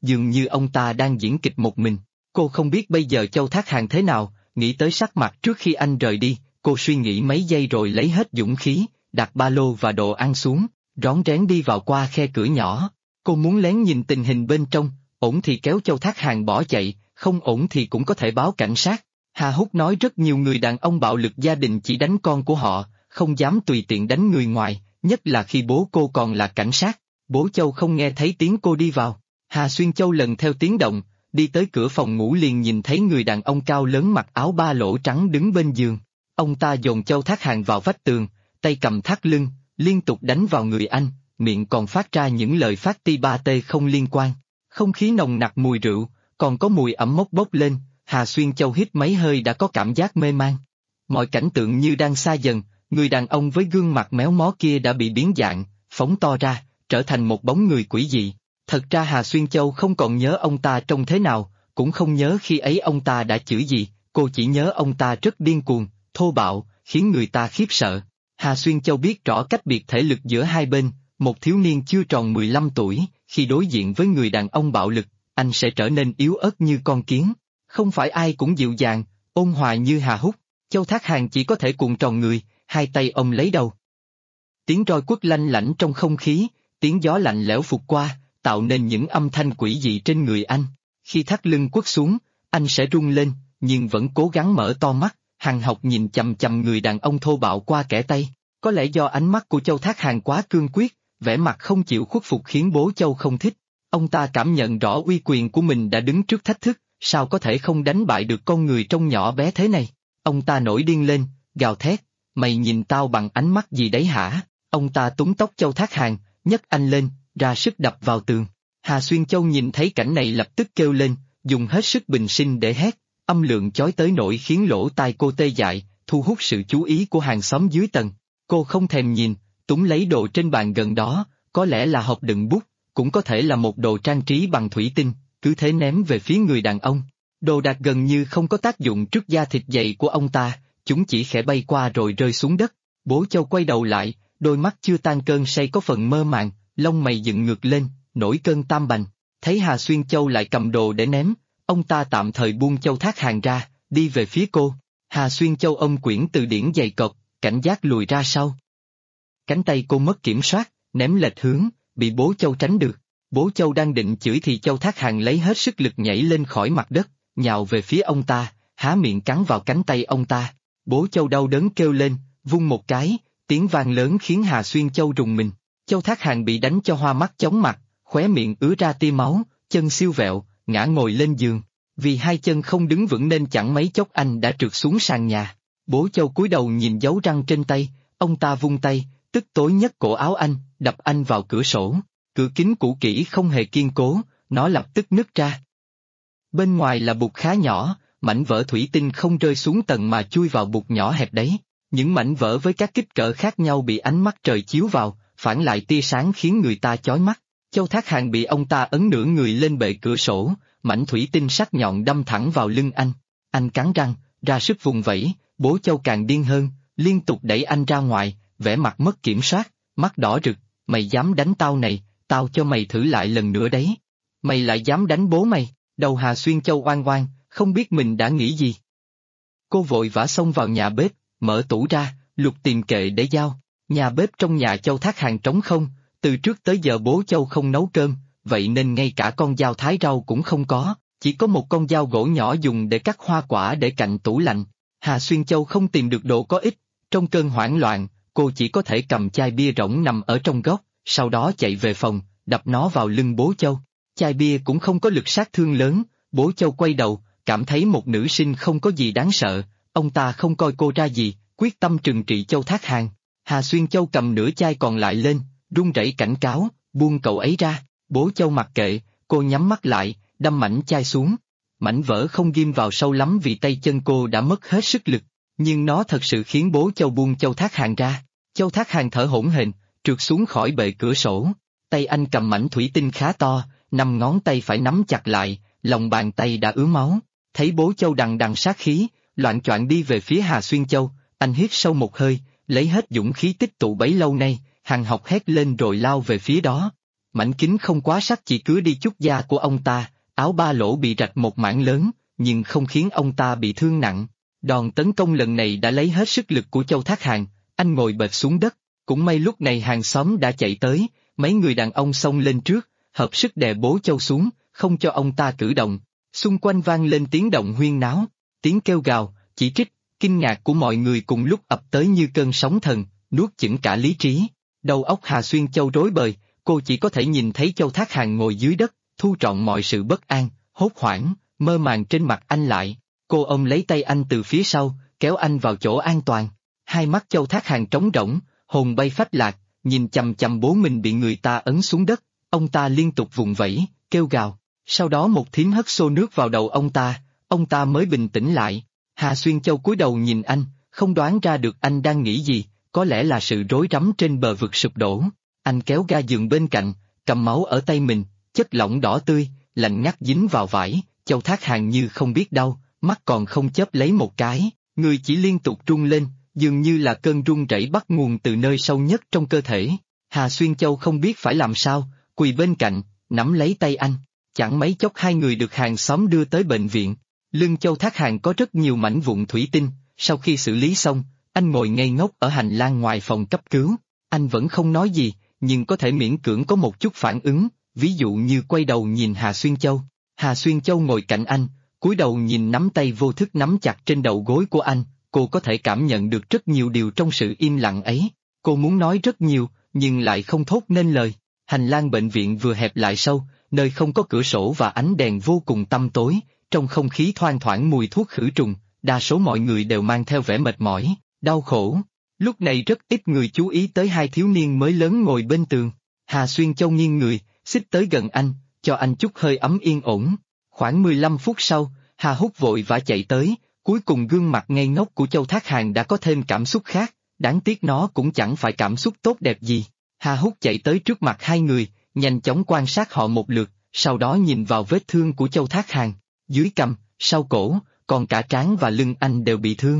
dường như ông ta đang diễn kịch một mình. Cô không biết bây giờ Châu Thác Hàn thế nào, nghĩ tới sắc mặt trước khi anh rời đi, cô suy nghĩ mấy giây rồi lấy hết dũng khí, đặt ba lô và đồ ăn xuống, rón rén đi vào qua khe cửa nhỏ. Cô muốn lén nhìn tình hình bên trong, ổn thì kéo Châu Thác Hàn bỏ chạy, không ổn thì cũng có thể báo cảnh sát. Hà Húc nói rất nhiều người đàn ông bạo lực gia đình chỉ đánh con của họ, không dám tùy tiện đánh người ngoài, nhất là khi bố cô còn là cảnh sát. Bố Châu không nghe thấy tiếng cô đi vào. Hà Xuyên Châu lần theo tiếng động, đi tới cửa phòng ngủ liền nhìn thấy người đàn ông cao lớn mặc áo ba lỗ trắng đứng bên giường. Ông ta dồn Châu Thác Hàn vào vách tường, tay cầm thắt lưng, liên tục đánh vào người anh, miệng còn phát ra những lời phát ti ba tê không liên quan. Không khí nồng nặc mùi rượu, còn có mùi ẩm mốc bốc lên, Hà Xuyên Châu hít mấy hơi đã có cảm giác mê man. Mọi cảnh tượng như đang xa dần, người đàn ông với gương mặt méo mó kia đã bị biến dạng, phóng to ra, trở thành một bóng người quỷ dị. Thật ra Hà Xuyên Châu không còn nhớ ông ta trông thế nào, cũng không nhớ khi ấy ông ta đã chửi gì, cô chỉ nhớ ông ta rất điên cuồng, thô bạo, khiến người ta khiếp sợ. Hà Xuyên Châu biết rõ cách biệt thể lực giữa hai bên, một thiếu niên chưa tròn 15 tuổi, khi đối diện với người đàn ông bạo lực, anh sẽ trở nên yếu ớt như con kiến. Không phải ai cũng dịu dàng, ôn hòa như Hà Húc, Châu Thác Hàn chỉ có thể cuộn tròn người, hai tay ôm lấy đầu. Tiếng roi quất lanh lảnh trong không khí, tiếng gió lạnh lẽo phụt qua, tạo nên những âm thanh quỷ dị trên người anh. Khi thắt lưng quất xuống, anh sẽ rung lên, nhưng vẫn cố gắng mở to mắt, hằn học nhìn chằm chằm người đàn ông thô bạo qua kẽ tay. Có lẽ do ánh mắt của Châu Thác Hàn quá cương quyết, vẻ mặt không chịu khuất phục khiến bố Châu không thích. Ông ta cảm nhận rõ uy quyền của mình đã đứng trước thách thức, sao có thể không đánh bại được con người trông nhỏ bé thế này. Ông ta nổi điên lên, gào thét, mày nhìn tao bằng ánh mắt gì đấy hả? Ông ta túm tóc Châu Thác Hàn, nhấc anh lên, ra sức đập vào tường. Hà Xuyên Châu nhìn thấy cảnh này lập tức kêu lên, dùng hết sức bình sinh để hét, âm lượng chói tới nỗi khiến lỗ tai cô tê dại, thu hút sự chú ý của hàng xóm dưới tầng. Cô không thèm nhìn, túm lấy đồ trên bàn gần đó, có lẽ là hộp đựng bút, cũng có thể là một đồ trang trí bằng thủy tinh, cứ thế ném về phía người đàn ông. Đồ đạc gần như không có tác dụng trước da thịt dày của ông ta, chúng chỉ khẽ bay qua rồi rơi xuống đất. Bố Châu quay đầu lại, đôi mắt chưa tan cơn say có phần mơ màng, lông mày dựng ngược lên, nổi cơn tam bành. Thấy Hà Xuyên Châu lại cầm đồ để ném, ông ta tạm thời buông Châu Thác Hàn ra, đi về phía cô. Hà Xuyên Châu ôm quyển từ điển dày cộp, cảnh giác lùi ra sau. Cánh tay cô mất kiểm soát, ném lệch hướng, bị bố Châu tránh được. Bố Châu đang định chửi thì Châu Thác Hàn lấy hết sức lực nhảy lên khỏi mặt đất, nhào về phía ông ta, há miệng cắn vào cánh tay ông ta. Bố Châu đau đớn kêu lên, vung một cái, tiếng vang lớn khiến Hà Xuyên Châu rùng mình. Châu Thác Hàn bị đánh cho hoa mắt chóng mặt, khóe miệng ứa ra tia máu, chân siêu vẹo, ngã ngồi lên giường. Vì hai chân không đứng vững nên chẳng mấy chốc anh đã trượt xuống sàn nhà. Bố Châu cúi đầu nhìn dấu răng trên tay, ông ta vung tay, tức tối nhấc cổ áo anh, đập anh vào cửa sổ. Cửa kính cũ kỹ không hề kiên cố, nó lập tức nứt ra. Bên ngoài là bụt khá nhỏ, mảnh vỡ thủy tinh không rơi xuống tầng mà chui vào bụt nhỏ hẹp đấy. Những mảnh vỡ với các kích cỡ khác nhau bị ánh mắt trời chiếu vào, phản lại tia sáng khiến người ta chói mắt. Châu Thác Hàn bị ông ta ấn nửa người lên bệ cửa sổ, mảnh thủy tinh sắc nhọn đâm thẳng vào lưng anh. Anh cắn răng, ra sức vùng vẫy, bố Châu càng điên hơn, liên tục đẩy anh ra ngoài, vẻ mặt mất kiểm soát, mắt đỏ rực, mày dám đánh tao này, tao cho mày thử lại lần nữa đấy. Mày lại dám đánh bố mày, đầu Hà Xuyên Châu oan oan, không biết mình đã nghĩ gì. Cô vội vã xông vào nhà bếp, mở tủ ra, lục tìm kệ để dao. Nhà bếp trong nhà Châu Thác Hàn trống không, từ trước tới giờ bố Châu không nấu cơm, vậy nên ngay cả con dao thái rau cũng không có, chỉ có một con dao gỗ nhỏ dùng để cắt hoa quả để cạnh tủ lạnh. Hà Xuyên Châu không tìm được đồ có ích, trong cơn hoảng loạn, cô chỉ có thể cầm chai bia rỗng nằm ở trong góc, sau đó chạy về phòng, đập nó vào lưng bố Châu. Chai bia cũng không có lực sát thương lớn, bố Châu quay đầu, cảm thấy một nữ sinh không có gì đáng sợ, ông ta không coi cô ra gì, quyết tâm trừng trị Châu Thác Hàn. Hà Xuyên Châu cầm nửa chai còn lại lên, run rẩy cảnh cáo, buông cậu ấy ra. Bố Châu mặc kệ, cô nhắm mắt lại, đâm mảnh chai xuống. Mảnh vỡ không ghim vào sâu lắm vì tay chân cô đã mất hết sức lực, nhưng nó thật sự khiến bố Châu buông Châu Thác Hàn ra. Châu Thác Hàn thở hổn hển, trượt xuống khỏi bệ cửa sổ. Tay anh cầm mảnh thủy tinh khá to, 5 ngón tay phải nắm chặt lại, lòng bàn tay đã ứa máu. Thấy bố Châu đằng đằng sát khí, loạng choạng đi về phía Hà Xuyên Châu, anh hít sâu một hơi, lấy hết dũng khí tích tụ bấy lâu nay, hằng học hét lên rồi lao về phía đó. mảnh kính không quá sắc chỉ cứa đi chút da của ông ta, áo ba lỗ bị rạch một mảng lớn, nhưng không khiến ông ta bị thương nặng. Đòn tấn công lần này đã lấy hết sức lực của Châu Thác Hàn, anh ngồi bệt xuống đất, cũng may lúc này hàng xóm đã chạy tới, mấy người đàn ông xông lên trước, hợp sức đè bố Châu xuống, không cho ông ta cử động. Xung quanh vang lên tiếng động huyên náo, tiếng kêu gào, chỉ trích, kinh ngạc của mọi người cùng lúc ập tới như cơn sóng thần, nuốt chửng cả lý trí. Đầu óc Hà Xuyên Châu rối bời, cô chỉ có thể nhìn thấy Châu Thác Hàn ngồi dưới đất, thu trọn mọi sự bất an, hốt hoảng, mơ màng trên mặt anh lại. Cô ôm lấy tay anh từ phía sau, kéo anh vào chỗ an toàn. Hai mắt Châu Thác Hàn trống rỗng, hồn bay phách lạc, nhìn chằm chằm bố mình bị người ta ấn xuống đất. Ông ta liên tục vùng vẫy, kêu gào. Sau đó một thím hất xô nước vào đầu ông ta mới bình tĩnh lại. Hà Xuyên Châu cúi đầu nhìn anh, không đoán ra được anh đang nghĩ gì, có lẽ là sự rối rắm trên bờ vực sụp đổ. Anh kéo ga giường bên cạnh, cầm máu ở tay mình, chất lỏng đỏ tươi, lạnh ngắt dính vào vải. Châu Thác Hàn như không biết đau, mắt còn không chớp lấy một cái, người chỉ liên tục run lên, dường như là cơn run rẩy bắt nguồn từ nơi sâu nhất trong cơ thể. Hà Xuyên Châu không biết phải làm sao, quỳ bên cạnh, nắm lấy tay anh. Chẳng mấy chốc hai người được hàng xóm đưa tới bệnh viện. Lưng Châu Thác Hàn có rất nhiều mảnh vụn thủy tinh, sau khi xử lý xong, anh ngồi ngây ngốc ở hành lang ngoài phòng cấp cứu. Anh vẫn không nói gì, nhưng có thể miễn cưỡng có một chút phản ứng, ví dụ như quay đầu nhìn Hà Xuyên Châu. Hà Xuyên Châu ngồi cạnh anh, cúi đầu nhìn nắm tay vô thức nắm chặt trên đầu gối của anh, cô có thể cảm nhận được rất nhiều điều trong sự im lặng ấy. Cô muốn nói rất nhiều, nhưng lại không thốt nên lời. Hành lang bệnh viện vừa hẹp lại sâu, nơi không có cửa sổ và ánh đèn vô cùng tăm tối, trong không khí thoang thoảng mùi thuốc khử trùng, đa số mọi người đều mang theo vẻ mệt mỏi, đau khổ. Lúc này rất ít người chú ý tới hai thiếu niên mới lớn ngồi bên tường. Hà Xuyên Châu nghiêng người, xích tới gần anh, cho anh chút hơi ấm yên ổn. Khoảng 15 phút sau, Hà Húc vội vã chạy tới, cuối cùng gương mặt ngây ngốc của Châu Thác Hàn đã có thêm cảm xúc khác, đáng tiếc nó cũng chẳng phải cảm xúc tốt đẹp gì. Hà Húc chạy tới trước mặt hai người, nhanh chóng quan sát họ một lượt, sau đó nhìn vào vết thương của Châu Thác Hàn, dưới cằm, sau cổ, còn cả trán và lưng anh đều bị thương.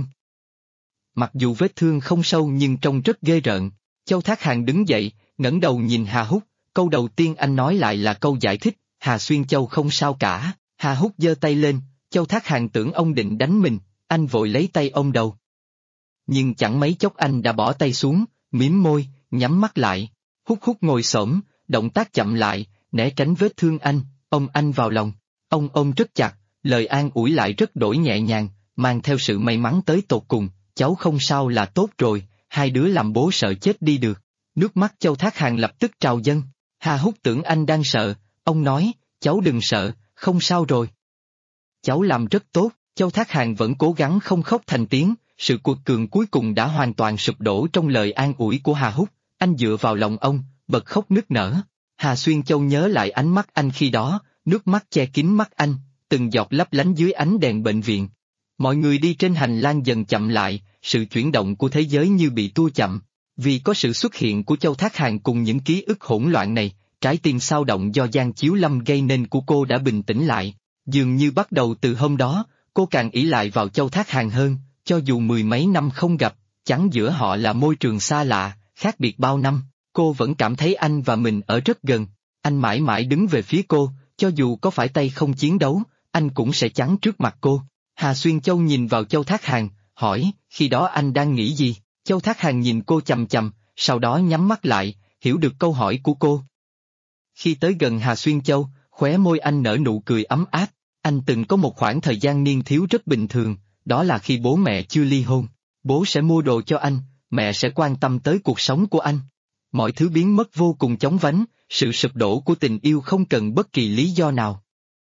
Mặc dù vết thương không sâu nhưng trông rất ghê rợn. Châu Thác Hàn đứng dậy, ngẩng đầu nhìn Hà Húc, câu đầu tiên anh nói lại là câu giải thích, Hà Xuyên Châu không sao cả. Hà Húc giơ tay lên, Châu Thác Hàn tưởng ông định đánh mình, anh vội lấy tay ôm đầu. Nhưng chẳng mấy chốc anh đã bỏ tay xuống, mím môi, nhắm mắt lại. Húc ngồi xổm, động tác chậm lại, né tránh vết thương anh, ôm anh vào lòng. Ông ôm rất chặt, lời an ủi lại rất đổi nhẹ nhàng, mang theo sự may mắn tới tột cùng, cháu không sao là tốt rồi, hai đứa làm bố sợ chết đi được. Nước mắt Châu Thác Hàn lập tức trào dâng. Hà Húc tưởng anh đang sợ, ông nói, cháu đừng sợ, không sao rồi. Cháu làm rất tốt. Châu Thác Hàn vẫn cố gắng không khóc thành tiếng, sự cuột cường cuối cùng đã hoàn toàn sụp đổ trong lời an ủi của Hà Húc. Anh dựa vào lòng ông, bật khóc nức nở. Hà Xuyên Châu nhớ lại ánh mắt anh khi đó, nước mắt che kín mắt anh, từng giọt lấp lánh dưới ánh đèn bệnh viện. Mọi người đi trên hành lang dần chậm lại, sự chuyển động của thế giới như bị tua chậm. Vì có sự xuất hiện của Châu Thác Hàn cùng những ký ức hỗn loạn này, trái tim xao động do Giang Chiếu Lâm gây nên của cô đã bình tĩnh lại. Dường như bắt đầu từ hôm đó, cô càng ỷ lại vào Châu Thác Hàn hơn, cho dù mười mấy năm không gặp, chẳng giữa họ là môi trường xa lạ, khác biệt bao năm, cô vẫn cảm thấy anh và mình ở rất gần. Anh mãi mãi đứng về phía cô, cho dù có phải tay không chiến đấu, anh cũng sẽ chắn trước mặt cô. Hà Xuyên Châu nhìn vào Châu Thác Hàn, hỏi, khi đó anh đang nghĩ gì? Châu Thác Hàn nhìn cô chằm chằm, sau đó nhắm mắt lại, hiểu được câu hỏi của cô. Khi tới gần Hà Xuyên Châu, khóe môi anh nở nụ cười ấm áp. Anh từng có một khoảng thời gian niên thiếu rất bình thường, đó là khi bố mẹ chưa ly hôn. Bố sẽ mua đồ cho anh, mẹ sẽ quan tâm tới cuộc sống của anh. Mọi thứ biến mất vô cùng chóng vánh, sự sụp đổ của tình yêu không cần bất kỳ lý do nào.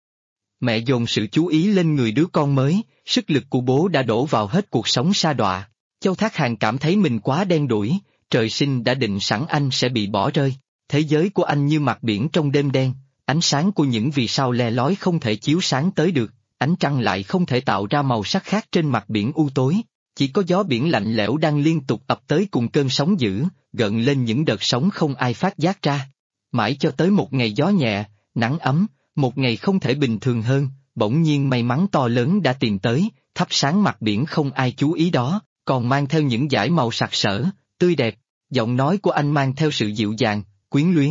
Mẹ dồn sự chú ý lên người đứa con mới, sức lực của bố đã đổ vào hết cuộc sống sa đọa. Châu Thác Hàn cảm thấy mình quá đen đủi, trời sinh đã định sẵn anh sẽ bị bỏ rơi. Thế giới của anh như mặt biển trong đêm đen, ánh sáng của những vì sao le lói không thể chiếu sáng tới được, ánh trăng lại không thể tạo ra màu sắc khác trên mặt biển u tối. Chỉ có gió biển lạnh lẽo đang liên tục ập tới cùng cơn sóng dữ, gợn lên những đợt sóng không ai phát giác ra. Mãi cho tới một ngày gió nhẹ, nắng ấm, một ngày không thể bình thường hơn, bỗng nhiên may mắn to lớn đã tìm tới, thắp sáng mặt biển không ai chú ý đó, còn mang theo những dải màu sặc sỡ, tươi đẹp. Giọng nói của anh mang theo sự dịu dàng, quyến luyến,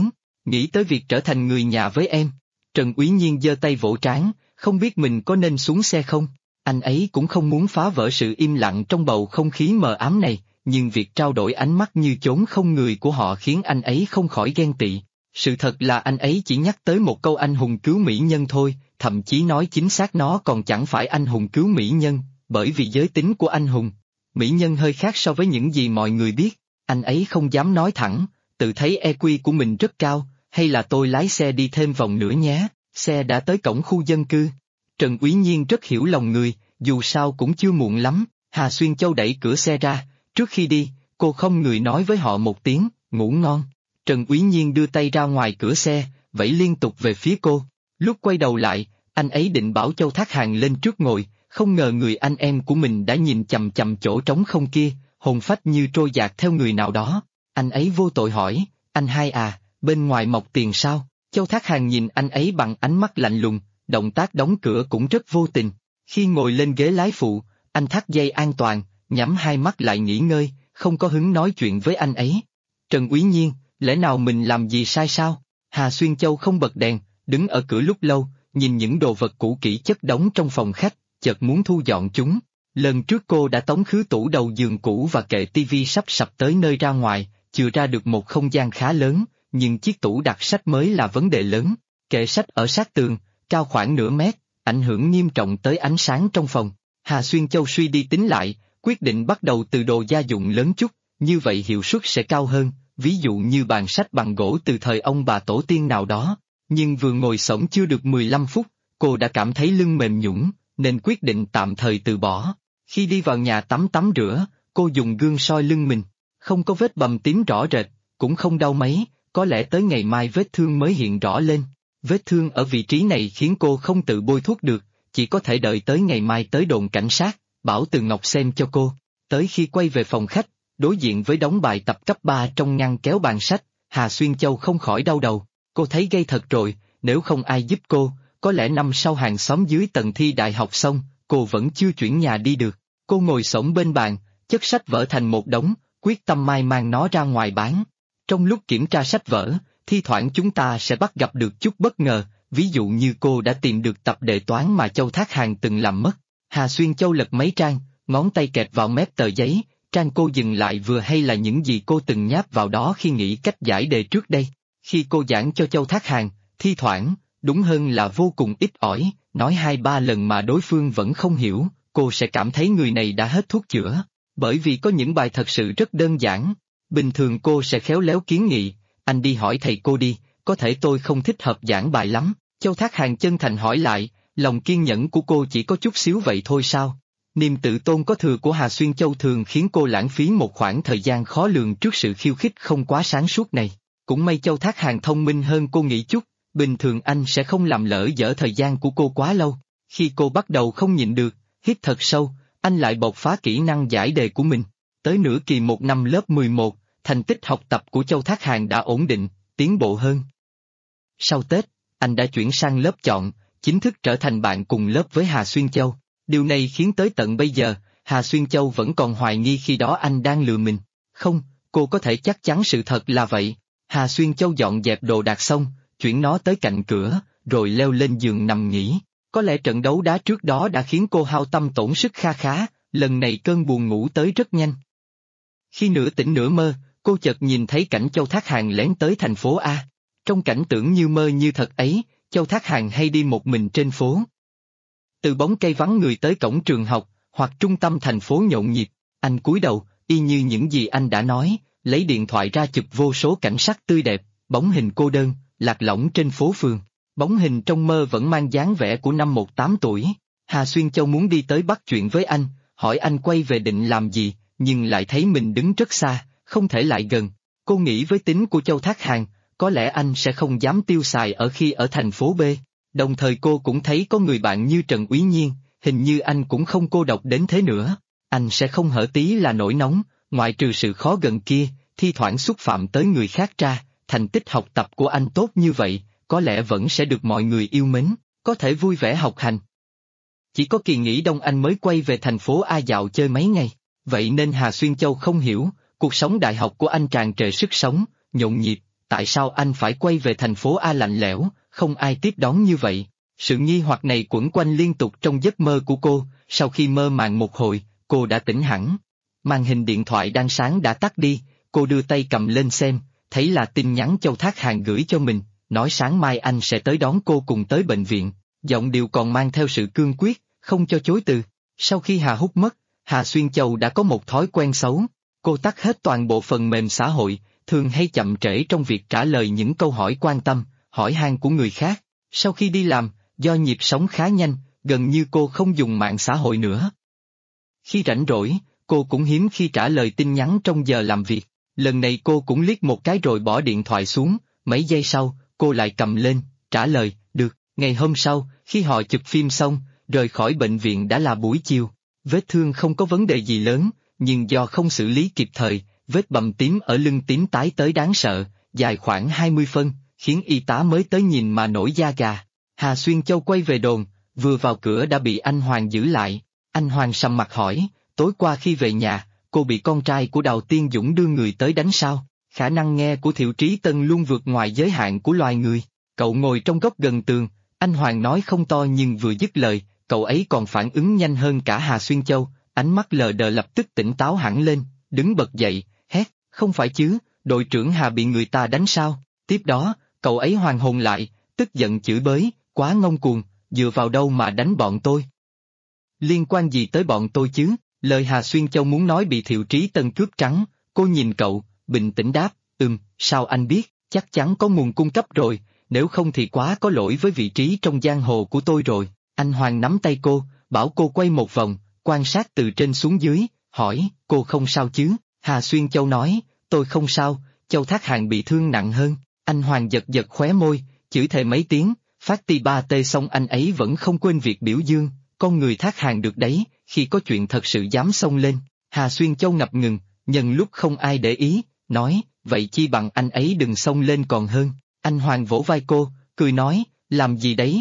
nghĩ tới việc trở thành người nhà với em. Trần Úy Nhiên giơ tay vỗ trán, không biết mình có nên xuống xe không? Anh ấy cũng không muốn phá vỡ sự im lặng trong bầu không khí mờ ám này, nhưng việc trao đổi ánh mắt như chốn không người của họ khiến anh ấy không khỏi ghen tị. Sự thật là anh ấy chỉ nhắc tới một câu anh hùng cứu mỹ nhân thôi, thậm chí nói chính xác nó còn chẳng phải anh hùng cứu mỹ nhân, bởi vì giới tính của anh hùng, mỹ nhân hơi khác so với những gì mọi người biết. Anh ấy không dám nói thẳng, tự thấy EQ của mình rất cao, hay là tôi lái xe đi thêm vòng nữa nhé, xe đã tới cổng khu dân cư. Trần Úy Nhiên rất hiểu lòng người, dù sao cũng chưa muộn lắm. Hà Xuyên Châu đẩy cửa xe ra, trước khi đi, cô không người nói với họ một tiếng, ngủ ngon. Trần Úy Nhiên đưa tay ra ngoài cửa xe, vẫy liên tục về phía cô. Lúc quay đầu lại, anh ấy định bảo Châu Thác Hàng lên trước ngồi, không ngờ người anh em của mình đã nhìn chằm chằm chỗ trống không kia, hồn phách như trôi dạt theo người nào đó. Anh ấy vô tội hỏi, anh hai à, bên ngoài mọc tiền sao? Châu Thác Hàng nhìn anh ấy bằng ánh mắt lạnh lùng, động tác đóng cửa cũng rất vô tình. Khi ngồi lên ghế lái phụ, anh thắt dây an toàn, nhắm hai mắt lại nghỉ ngơi, không có hứng nói chuyện với anh ấy. Trần Úy Nhiên, lẽ nào mình làm gì sai sao? Hà Xuyên Châu không bật đèn, đứng ở cửa lúc lâu, nhìn những đồ vật cũ kỹ chất đống trong phòng khách, chợt muốn thu dọn chúng. Lần trước cô đã tống khứ tủ đầu giường cũ và kệ tivi sắp sập tới nơi ra ngoài, chừa ra được một không gian khá lớn, nhưng chiếc tủ đặt sách mới là vấn đề lớn. Kệ sách ở sát tường, cao khoảng nửa mét, ảnh hưởng nghiêm trọng tới ánh sáng trong phòng. Hà Xuyên Châu suy đi tính lại, quyết định bắt đầu từ đồ gia dụng lớn chút, như vậy hiệu suất sẽ cao hơn, ví dụ như bàn sách bằng gỗ từ thời ông bà tổ tiên nào đó. Nhưng vừa ngồi xổm chưa được 15 phút, cô đã cảm thấy lưng mềm nhũn, nên quyết định tạm thời từ bỏ. Khi đi vào nhà tắm rửa, cô dùng gương soi lưng mình, không có vết bầm tím rõ rệt, cũng không đau mấy, có lẽ tới ngày mai vết thương mới hiện rõ lên. Vết thương ở vị trí này khiến cô không tự bôi thuốc được, chỉ có thể đợi tới ngày mai tới đồn cảnh sát, bảo Từ Ngọc xem cho cô. Tới khi quay về phòng khách, đối diện với đống bài tập cấp 3 trong ngăn kéo bàn sách, Hà Xuyên Châu không khỏi đau đầu. Cô thấy gây thật rồi, nếu không ai giúp cô, có lẽ năm sau hàng xóm dưới tầng thi đại học xong, cô vẫn chưa chuyển nhà đi được. Cô ngồi xổm bên bàn, chất sách vở thành một đống, quyết tâm mai mang nó ra ngoài bán. Trong lúc kiểm tra sách vở, thi thoảng chúng ta sẽ bắt gặp được chút bất ngờ, ví dụ như cô đã tìm được tập đề toán mà Châu Thác Hàng từng làm mất. Hà Xuyên Châu lật mấy trang, ngón tay kẹp vào mép tờ giấy, trang cô dừng lại vừa hay là những gì cô từng nháp vào đó khi nghĩ cách giải đề trước đây. Khi cô giảng cho Châu Thác Hàng, thi thoảng, đúng hơn là vô cùng ít ỏi, nói 2-3 lần mà đối phương vẫn không hiểu, cô sẽ cảm thấy người này đã hết thuốc chữa. Bởi vì có những bài thật sự rất đơn giản, bình thường cô sẽ khéo léo kiến nghị, anh đi hỏi thầy cô đi, có thể tôi không thích hợp giảng bài lắm. Châu Thác Hàng chân thành hỏi lại, lòng kiên nhẫn của cô chỉ có chút xíu vậy thôi sao? Niềm tự tôn có thừa của Hà Xuyên Châu thường khiến cô lãng phí một khoảng thời gian khó lường trước sự khiêu khích không quá sáng suốt này. Cũng may Châu Thác Hàng thông minh hơn cô nghĩ chút, bình thường anh sẽ không làm lỡ dở thời gian của cô quá lâu. Khi cô bắt đầu không nhịn được, hít thật sâu, anh lại bộc phá kỹ năng giải đề của mình. Tới nửa kỳ 1 năm lớp 11, thành tích học tập của Châu Thác Hàng đã ổn định, tiến bộ hơn. Sau Tết, anh đã chuyển sang lớp chọn, chính thức trở thành bạn cùng lớp với Hà Xuyên Châu. Điều này khiến tới tận bây giờ, Hà Xuyên Châu vẫn còn hoài nghi khi đó anh đang lừa mình. Không, cô có thể chắc chắn sự thật là vậy. Hà Xuyên Châu dọn dẹp đồ đạc xong, chuyển nó tới cạnh cửa, rồi leo lên giường nằm nghỉ. Có lẽ trận đấu đá trước đó đã khiến cô hao tâm tổn sức kha khá, lần này cơn buồn ngủ tới rất nhanh. Khi nửa tỉnh nửa mơ, cô chợt nhìn thấy cảnh Châu Thác Hàng lén tới thành phố A. Trong cảnh tưởng như mơ như thật ấy, Châu Thác Hàng hay đi một mình trên phố. Từ bóng cây vắng người tới cổng trường học, hoặc trung tâm thành phố nhộn nhịp, anh cúi đầu, y như những gì anh đã nói, lấy điện thoại ra chụp vô số cảnh sắc tươi đẹp, bóng hình cô đơn, lạc lõng trên phố phường. Bóng hình trong mơ vẫn mang dáng vẻ của năm 18 tuổi. Hà Xuyên Châu muốn đi tới bắt chuyện với anh, hỏi anh quay về định làm gì, nhưng lại thấy mình đứng rất xa, không thể lại gần. Cô nghĩ với tính của Châu Thác Hàng, có lẽ anh sẽ không dám tiêu xài khi ở thành phố B. Đồng thời cô cũng thấy có người bạn như Trần Úy Nhiên, hình như anh cũng không cô độc đến thế nữa. Anh sẽ không hở tí là nổi nóng, ngoại trừ sự khó gần kia, thi thoảng xúc phạm tới người khác ra, thành tích học tập của anh tốt như vậy, có lẽ vẫn sẽ được mọi người yêu mến, có thể vui vẻ học hành. Chỉ có kỳ nghỉ đông anh mới quay về thành phố A dạo chơi mấy ngày, vậy nên Hà Xuyên Châu không hiểu, cuộc sống đại học của anh tràn trề sức sống, nhộn nhịp, tại sao anh phải quay về thành phố A lạnh lẽo, không ai tiếp đón như vậy? Sự nghi hoặc này quẩn quanh liên tục trong giấc mơ của cô, sau khi mơ màng một hồi, cô đã tỉnh hẳn. Màn hình điện thoại đang sáng đã tắt đi, cô đưa tay cầm lên xem, thấy là tin nhắn Châu Thác Hàn gửi cho mình, nói sáng mai anh sẽ tới đón cô cùng tới bệnh viện, giọng điệu còn mang theo sự cương quyết, không cho chối từ. Sau khi Hà Húc mất, Hà Xuyên Châu đã có một thói quen xấu, cô tắt hết toàn bộ phần mềm xã hội, thường hay chậm trễ trong việc trả lời những câu hỏi quan tâm, hỏi han của người khác. Sau khi đi làm, do nhịp sống khá nhanh, gần như cô không dùng mạng xã hội nữa. Khi rảnh rỗi, cô cũng hiếm khi trả lời tin nhắn trong giờ làm việc. Lần này cô cũng liếc một cái rồi bỏ điện thoại xuống, mấy giây sau, cô lại cầm lên, trả lời, được. Ngày hôm sau, khi họ chụp phim xong, rời khỏi bệnh viện đã là buổi chiều. Vết thương không có vấn đề gì lớn, nhưng do không xử lý kịp thời, vết bầm tím ở lưng tím tái tới đáng sợ, dài khoảng 20 phân, khiến y tá mới tới nhìn mà nổi da gà. Hà Xuyên Châu quay về đồn, vừa vào cửa đã bị anh Hoàng giữ lại. Anh Hoàng sầm mặt hỏi, tối qua khi về nhà, cô bị con trai của Đào Tiên Dũng đưa người tới đánh sao? Khả năng nghe của Thiệu Trí Tân luôn vượt ngoài giới hạn của loài người. Cậu ngồi trong góc gần tường, anh Hoàng nói không to nhưng vừa dứt lời, cậu ấy còn phản ứng nhanh hơn cả Hà Xuyên Châu, ánh mắt lờ đờ lập tức tỉnh táo hẳn lên, đứng bật dậy, hét, không phải chứ, đội trưởng Hà bị người ta đánh sao? Tiếp đó, cậu ấy hoàn hồn lại, tức giận chửi bới, quá ngông cuồng, dựa vào đâu mà đánh bọn tôi? Liên quan gì tới bọn tôi chứ? Lời Hà Xuyên Châu muốn nói bị Thiệu Trí Tân cướp trắng, cô nhìn cậu, bình tĩnh đáp, sao anh biết, chắc chắn có nguồn cung cấp rồi, nếu không thì quá có lỗi với vị trí trong giang hồ của tôi rồi. Anh Hoàng nắm tay cô, bảo cô quay một vòng, quan sát từ trên xuống dưới, hỏi, cô không sao chứ? Hà Xuyên Châu nói, tôi không sao, Châu Thác Hàn bị thương nặng hơn. Anh Hoàng giật giật khóe môi, chửi thề mấy tiếng, phát ti ba tê xong anh ấy vẫn không quên việc biểu dương, con người Thác Hàn được đấy, khi có chuyện thật sự dám xông lên. Hà Xuyên Châu ngập ngừng, nhân lúc không ai để ý, nói, vậy chi bằng anh ấy đừng xông lên còn hơn. Anh Hoàng vỗ vai cô, cười nói, làm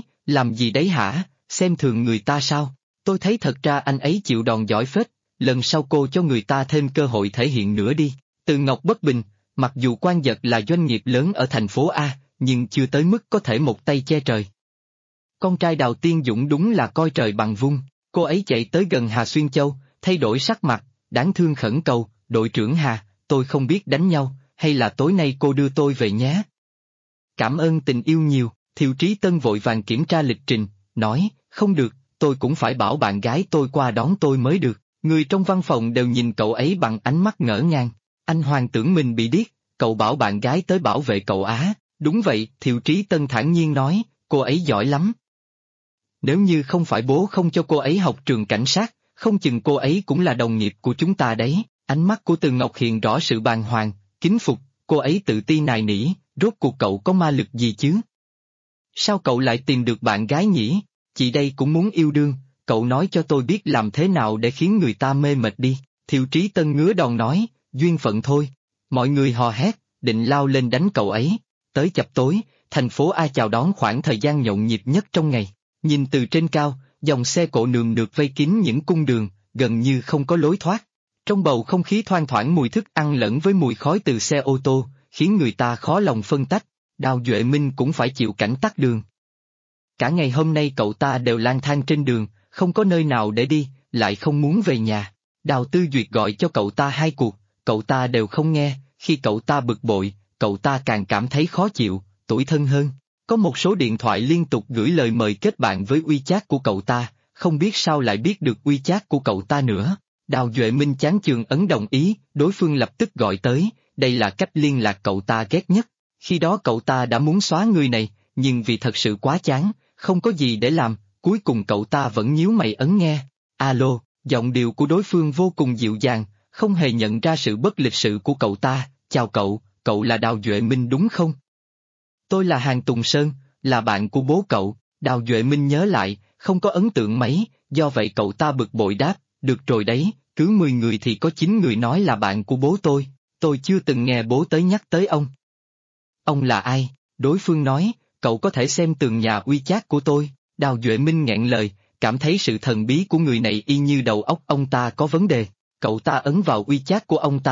gì đấy hả, xem thường người ta sao? Tôi thấy thật ra anh ấy chịu đòn giỏi phết, lần sau cô cho người ta thêm cơ hội thể hiện nữa đi. Từ Ngọc Bất Bình, mặc dù Quan Dật là doanh nghiệp lớn ở thành phố A, nhưng chưa tới mức có thể một tay che trời. Con trai Đào Tiên Dũng đúng là coi trời bằng vung, cô ấy chạy tới gần Hà Xuyên Châu, thay đổi sắc mặt, đáng thương khẩn cầu, đội trưởng Hà, tôi không biết đánh nhau, hay là tối nay cô đưa tôi về nhé. Cảm ơn tình yêu nhiều, Thiệu Trí Tân vội vàng kiểm tra lịch trình, nói, không được, tôi cũng phải bảo bạn gái tôi qua đón tôi mới được. Người trong văn phòng đều nhìn cậu ấy bằng ánh mắt ngỡ ngàng. Anh Hoàng tưởng mình bị điếc, cậu bảo bạn gái tới bảo vệ cậu á? Đúng vậy, Thiệu Trí Tân thản nhiên nói, cô ấy giỏi lắm. Nếu như không phải bố không cho cô ấy học trường cảnh sát, không chừng cô ấy cũng là đồng nghiệp của chúng ta đấy. Ánh mắt của Từ Ngọc hiện rõ sự bàng hoàng, kính phục, cô ấy tự ti nài nỉ, rốt cuộc cậu có ma lực gì chứ? Sao cậu lại tìm được bạn gái nhỉ? Chị đây cũng muốn yêu đương, cậu nói cho tôi biết làm thế nào để khiến người ta mê mệt đi. Thiệu Trí Tân ngứa đòn nói, duyên phận thôi. Mọi người hò hét, định lao lên đánh cậu ấy. Tới chập tối, thành phố A chào đón khoảng thời gian nhộn nhịp nhất trong ngày. Nhìn từ trên cao, dòng xe cộ nườm nượp vây kín những cung đường, gần như không có lối thoát. Trong bầu không khí thoang thoảng mùi thức ăn lẫn với mùi khói từ xe ô tô, khiến người ta khó lòng phân tách. Đào Duệ Minh cũng phải chịu cảnh tắc đường. Cả ngày hôm nay cậu ta đều lang thang trên đường, không có nơi nào để đi, lại không muốn về nhà. Đào Tư Duyệt gọi cho cậu ta 2 cuộc, cậu ta đều không nghe, khi cậu ta bực bội, cậu ta càng cảm thấy khó chịu, tủi thân hơn. Có một số điện thoại liên tục gửi lời mời kết bạn với WeChat của cậu ta, không biết sao lại biết được WeChat của cậu ta nữa. Đào Duệ Minh chán chường ấn đồng ý, đối phương lập tức gọi tới, đây là cách liên lạc cậu ta ghét nhất. Khi đó cậu ta đã muốn xóa người này, nhưng vì thật sự quá chán, không có gì để làm, cuối cùng cậu ta vẫn nhíu mày ấn nghe. Alo, giọng điệu của đối phương vô cùng dịu dàng, không hề nhận ra sự bất lịch sự của cậu ta. Chào cậu là Đào Duệ Minh đúng không? Tôi là Hàn Tùng Sơn, là bạn của bố cậu. Đào Duệ Minh nhớ lại, không có ấn tượng mấy, do vậy cậu ta bực bội đáp, được rồi đấy, cứ 10 người thì có 9 người nói là bạn của bố tôi chưa từng nghe bố tới nhắc tới ông. Ông là ai? Đối phương nói, cậu có thể xem tường nhà WeChat của tôi. Đào Duệ Minh nghẹn lời, cảm thấy sự thần bí của người này y như đầu óc ông ta có vấn đề. Cậu ta ấn vào WeChat của ông ta,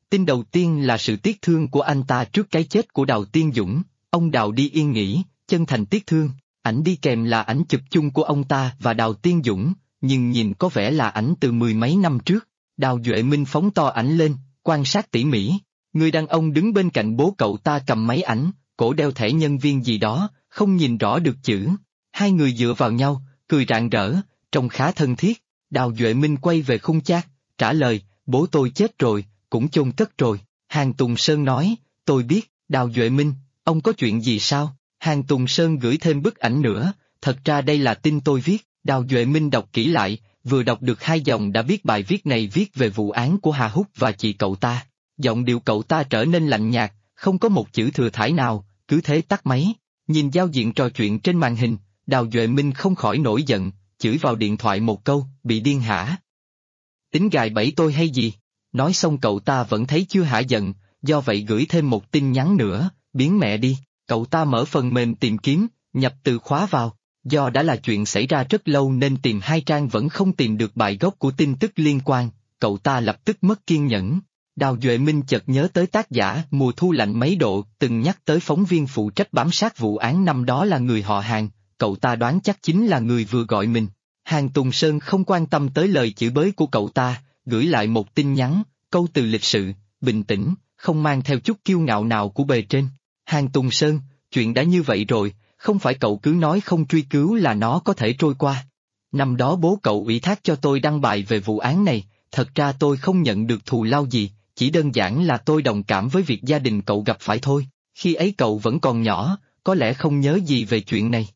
Tin đầu tiên là sự tiếc thương của anh ta trước cái chết của Đào Tiên Dũng, ông Đào đi yên nghỉ, chân thành tiếc thương, ảnh đi kèm là ảnh chụp chung của ông ta và Đào Tiên Dũng, nhưng nhìn có vẻ là ảnh từ mười mấy năm trước. Đào Duệ Minh phóng to ảnh lên, quan sát tỉ mỉ, người đàn ông đứng bên cạnh bố cậu ta cầm máy ảnh, cổ đeo thẻ nhân viên gì đó, không nhìn rõ được chữ. Hai người dựa vào nhau, cười rạng rỡ, trông khá thân thiết. Đào Duệ Minh quay về khung chat, trả lời, bố tôi chết rồi, cũng chôn cất rồi. Hàng Tùng Sơn nói, tôi biết. Đào Duệ Minh, ông có chuyện gì sao? Hàng Tùng Sơn gửi thêm bức ảnh nữa, thật ra đây là tin tôi viết. Đào Duệ Minh đọc kỹ lại, vừa đọc được 2 dòng đã biết bài viết này viết về vụ án của Hà Húc và chị cậu ta. Giọng điệu cậu ta trở nên lạnh nhạt, không có một chữ thừa thãi nào, cứ thế tắt máy. Nhìn giao diện trò chuyện trên màn hình, Đào Duệ Minh không khỏi nổi giận, chửi vào điện thoại một câu, bị điên hả? Tính gài bẫy tôi hay gì? Nói xong cậu ta vẫn thấy chưa hả giận, do vậy gửi thêm một tin nhắn nữa, biến mẹ đi. Cậu ta mở phần mềm tìm kiếm, nhập từ khóa vào. Do đã là chuyện xảy ra rất lâu nên tìm 2 trang vẫn không tìm được bài gốc của tin tức liên quan, cậu ta lập tức mất kiên nhẫn. Đào Duệ Minh chợt nhớ tới tác giả Mùa Thu Lạnh Mấy Độ từng nhắc tới phóng viên phụ trách bám sát vụ án năm đó là người họ Hàng, cậu ta đoán chắc chính là người vừa gọi mình. Hàng Tùng Sơn không quan tâm tới lời chửi bới của cậu ta, gửi lại một tin nhắn, câu từ lịch sự, bình tĩnh, không mang theo chút kiêu ngạo nào của bề trên. Hàng Tùng Sơn, chuyện đã như vậy rồi, không phải cậu cứ nói không truy cứu là nó có thể trôi qua. Năm đó bố cậu ủy thác cho tôi đăng bài về vụ án này, thật ra tôi không nhận được thù lao gì, chỉ đơn giản là tôi đồng cảm với việc gia đình cậu gặp phải thôi, khi ấy cậu vẫn còn nhỏ, có lẽ không nhớ gì về chuyện này.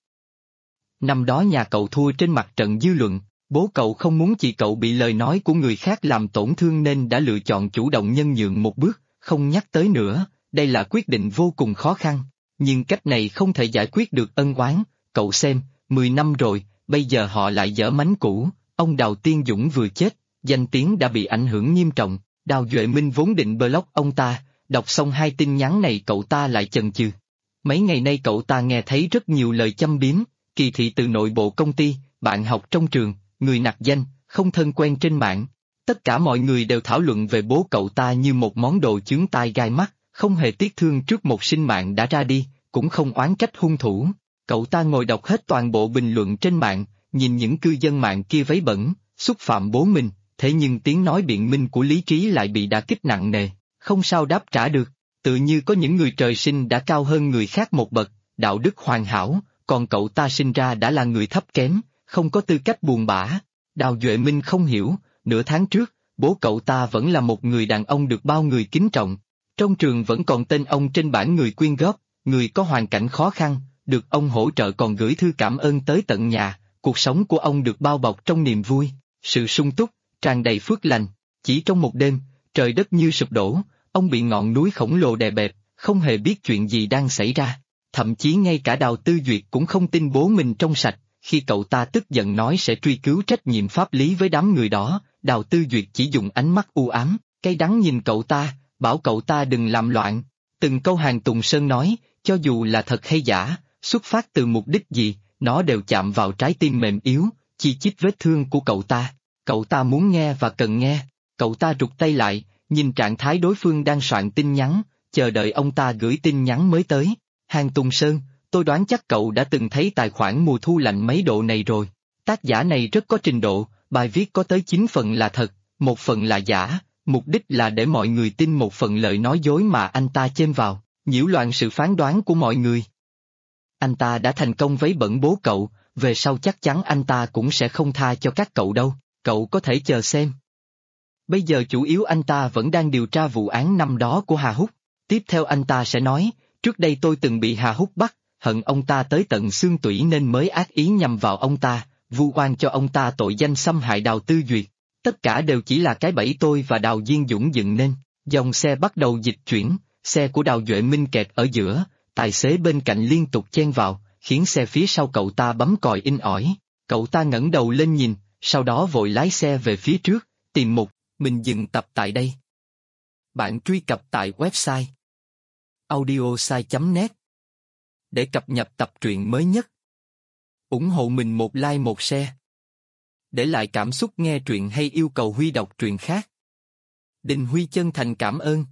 Năm đó nhà cậu thua trên mặt trận dư luận, bố cậu không muốn chị cậu bị lời nói của người khác làm tổn thương nên đã lựa chọn chủ động nhân nhượng một bước, không nhắc tới nữa, đây là quyết định vô cùng khó khăn. Nhưng cách này không thể giải quyết được ân oán, cậu xem, 10 năm rồi, bây giờ họ lại giở mánh cũ, ông Đào Tiên Dũng vừa chết, danh tiếng đã bị ảnh hưởng nghiêm trọng. Đào Duệ Minh vốn định block ông ta, đọc xong 2 tin nhắn này cậu ta lại chần chừ. Mấy ngày nay cậu ta nghe thấy rất nhiều lời châm biếm, kỳ thị từ nội bộ công ty, bạn học trong trường, người nặc danh, không thân quen trên mạng. Tất cả mọi người đều thảo luận về bố cậu ta như một món đồ chướng tai gai mắt, không hề tiếc thương trước một sinh mạng đã ra đi, cũng không oán trách hung thủ. Cậu ta ngồi đọc hết toàn bộ bình luận trên mạng, nhìn những cư dân mạng kia váy bẩn, xúc phạm bố mình, thế nhưng tiếng nói biện minh của lý trí lại bị đả kích nặng nề, không sao đáp trả được. Tự như có những người trời sinh đã cao hơn người khác một bậc, đạo đức hoàn hảo, còn cậu ta sinh ra đã là người thấp kém, không có tư cách buồn bã. Đào Duệ Minh không hiểu, nửa tháng trước, bố cậu ta vẫn là một người đàn ông được bao người kính trọng. Trong trường vẫn còn tên ông trên bảng người quyên góp, người có hoàn cảnh khó khăn, được ông hỗ trợ còn gửi thư cảm ơn tới tận nhà, cuộc sống của ông được bao bọc trong niềm vui, sự sung túc, tràn đầy phước lành. Chỉ trong một đêm, trời đất như sụp đổ, ông bị ngọn núi khổng lồ đè bẹp, không hề biết chuyện gì đang xảy ra. Thậm chí ngay cả Đào Tư Duyệt cũng không tin bố mình trong sạch, khi cậu ta tức giận nói sẽ truy cứu trách nhiệm pháp lý với đám người đó, Đào Tư Duyệt chỉ dùng ánh mắt u ám, cay đắng nhìn cậu ta, bảo cậu ta đừng làm loạn. Từng câu Hàng Tùng Sơn nói, cho dù là thật hay giả, xuất phát từ mục đích gì, nó đều chạm vào trái tim mềm yếu, chi chít vết thương của cậu ta. Cậu ta muốn nghe và cần nghe, cậu ta rụt tay lại, nhìn trạng thái đối phương đang soạn tin nhắn, chờ đợi ông ta gửi tin nhắn mới tới. Hàng Tùng Sơn, tôi đoán chắc cậu đã từng thấy tài khoản Mùa Thu Lạnh Mấy Độ này rồi. Tác giả này rất có trình độ, bài viết có tới 9 phần là thật, 1 phần là giả, mục đích là để mọi người tin 1 phần lời nói dối mà anh ta chêm vào, nhiễu loạn sự phán đoán của mọi người. Anh ta đã thành công vấy bẩn bố cậu, về sau chắc chắn anh ta cũng sẽ không tha cho các cậu đâu, cậu có thể chờ xem. Bây giờ chủ yếu anh ta vẫn đang điều tra vụ án năm đó của Hà Húc. Tiếp theo anh ta sẽ nói, trước đây tôi từng bị Hà Húc bắt, hận ông ta tới tận xương tủy nên mới ác ý nhằm vào ông ta, vu oan cho ông ta tội danh xâm hại Đào Tư Duyệt. Tất cả đều chỉ là cái bẫy tôi và Đào Diên Dũng dựng nên. Dòng xe bắt đầu dịch chuyển, xe của Đào Duệ Minh kẹt ở giữa, tài xế bên cạnh liên tục chen vào, khiến xe phía sau cậu ta bấm còi inh ỏi. Cậu ta ngẩng đầu lên nhìn, sau đó vội lái xe về phía trước, tìm một, mình dừng tập tại đây. Bạn truy cập tại website audiosai.net để cập nhật tập truyện mới nhất. Ủng hộ mình một like một share. Để lại cảm xúc nghe truyện hay yêu cầu Huy đọc truyện khác. Đình Huy chân thành cảm ơn.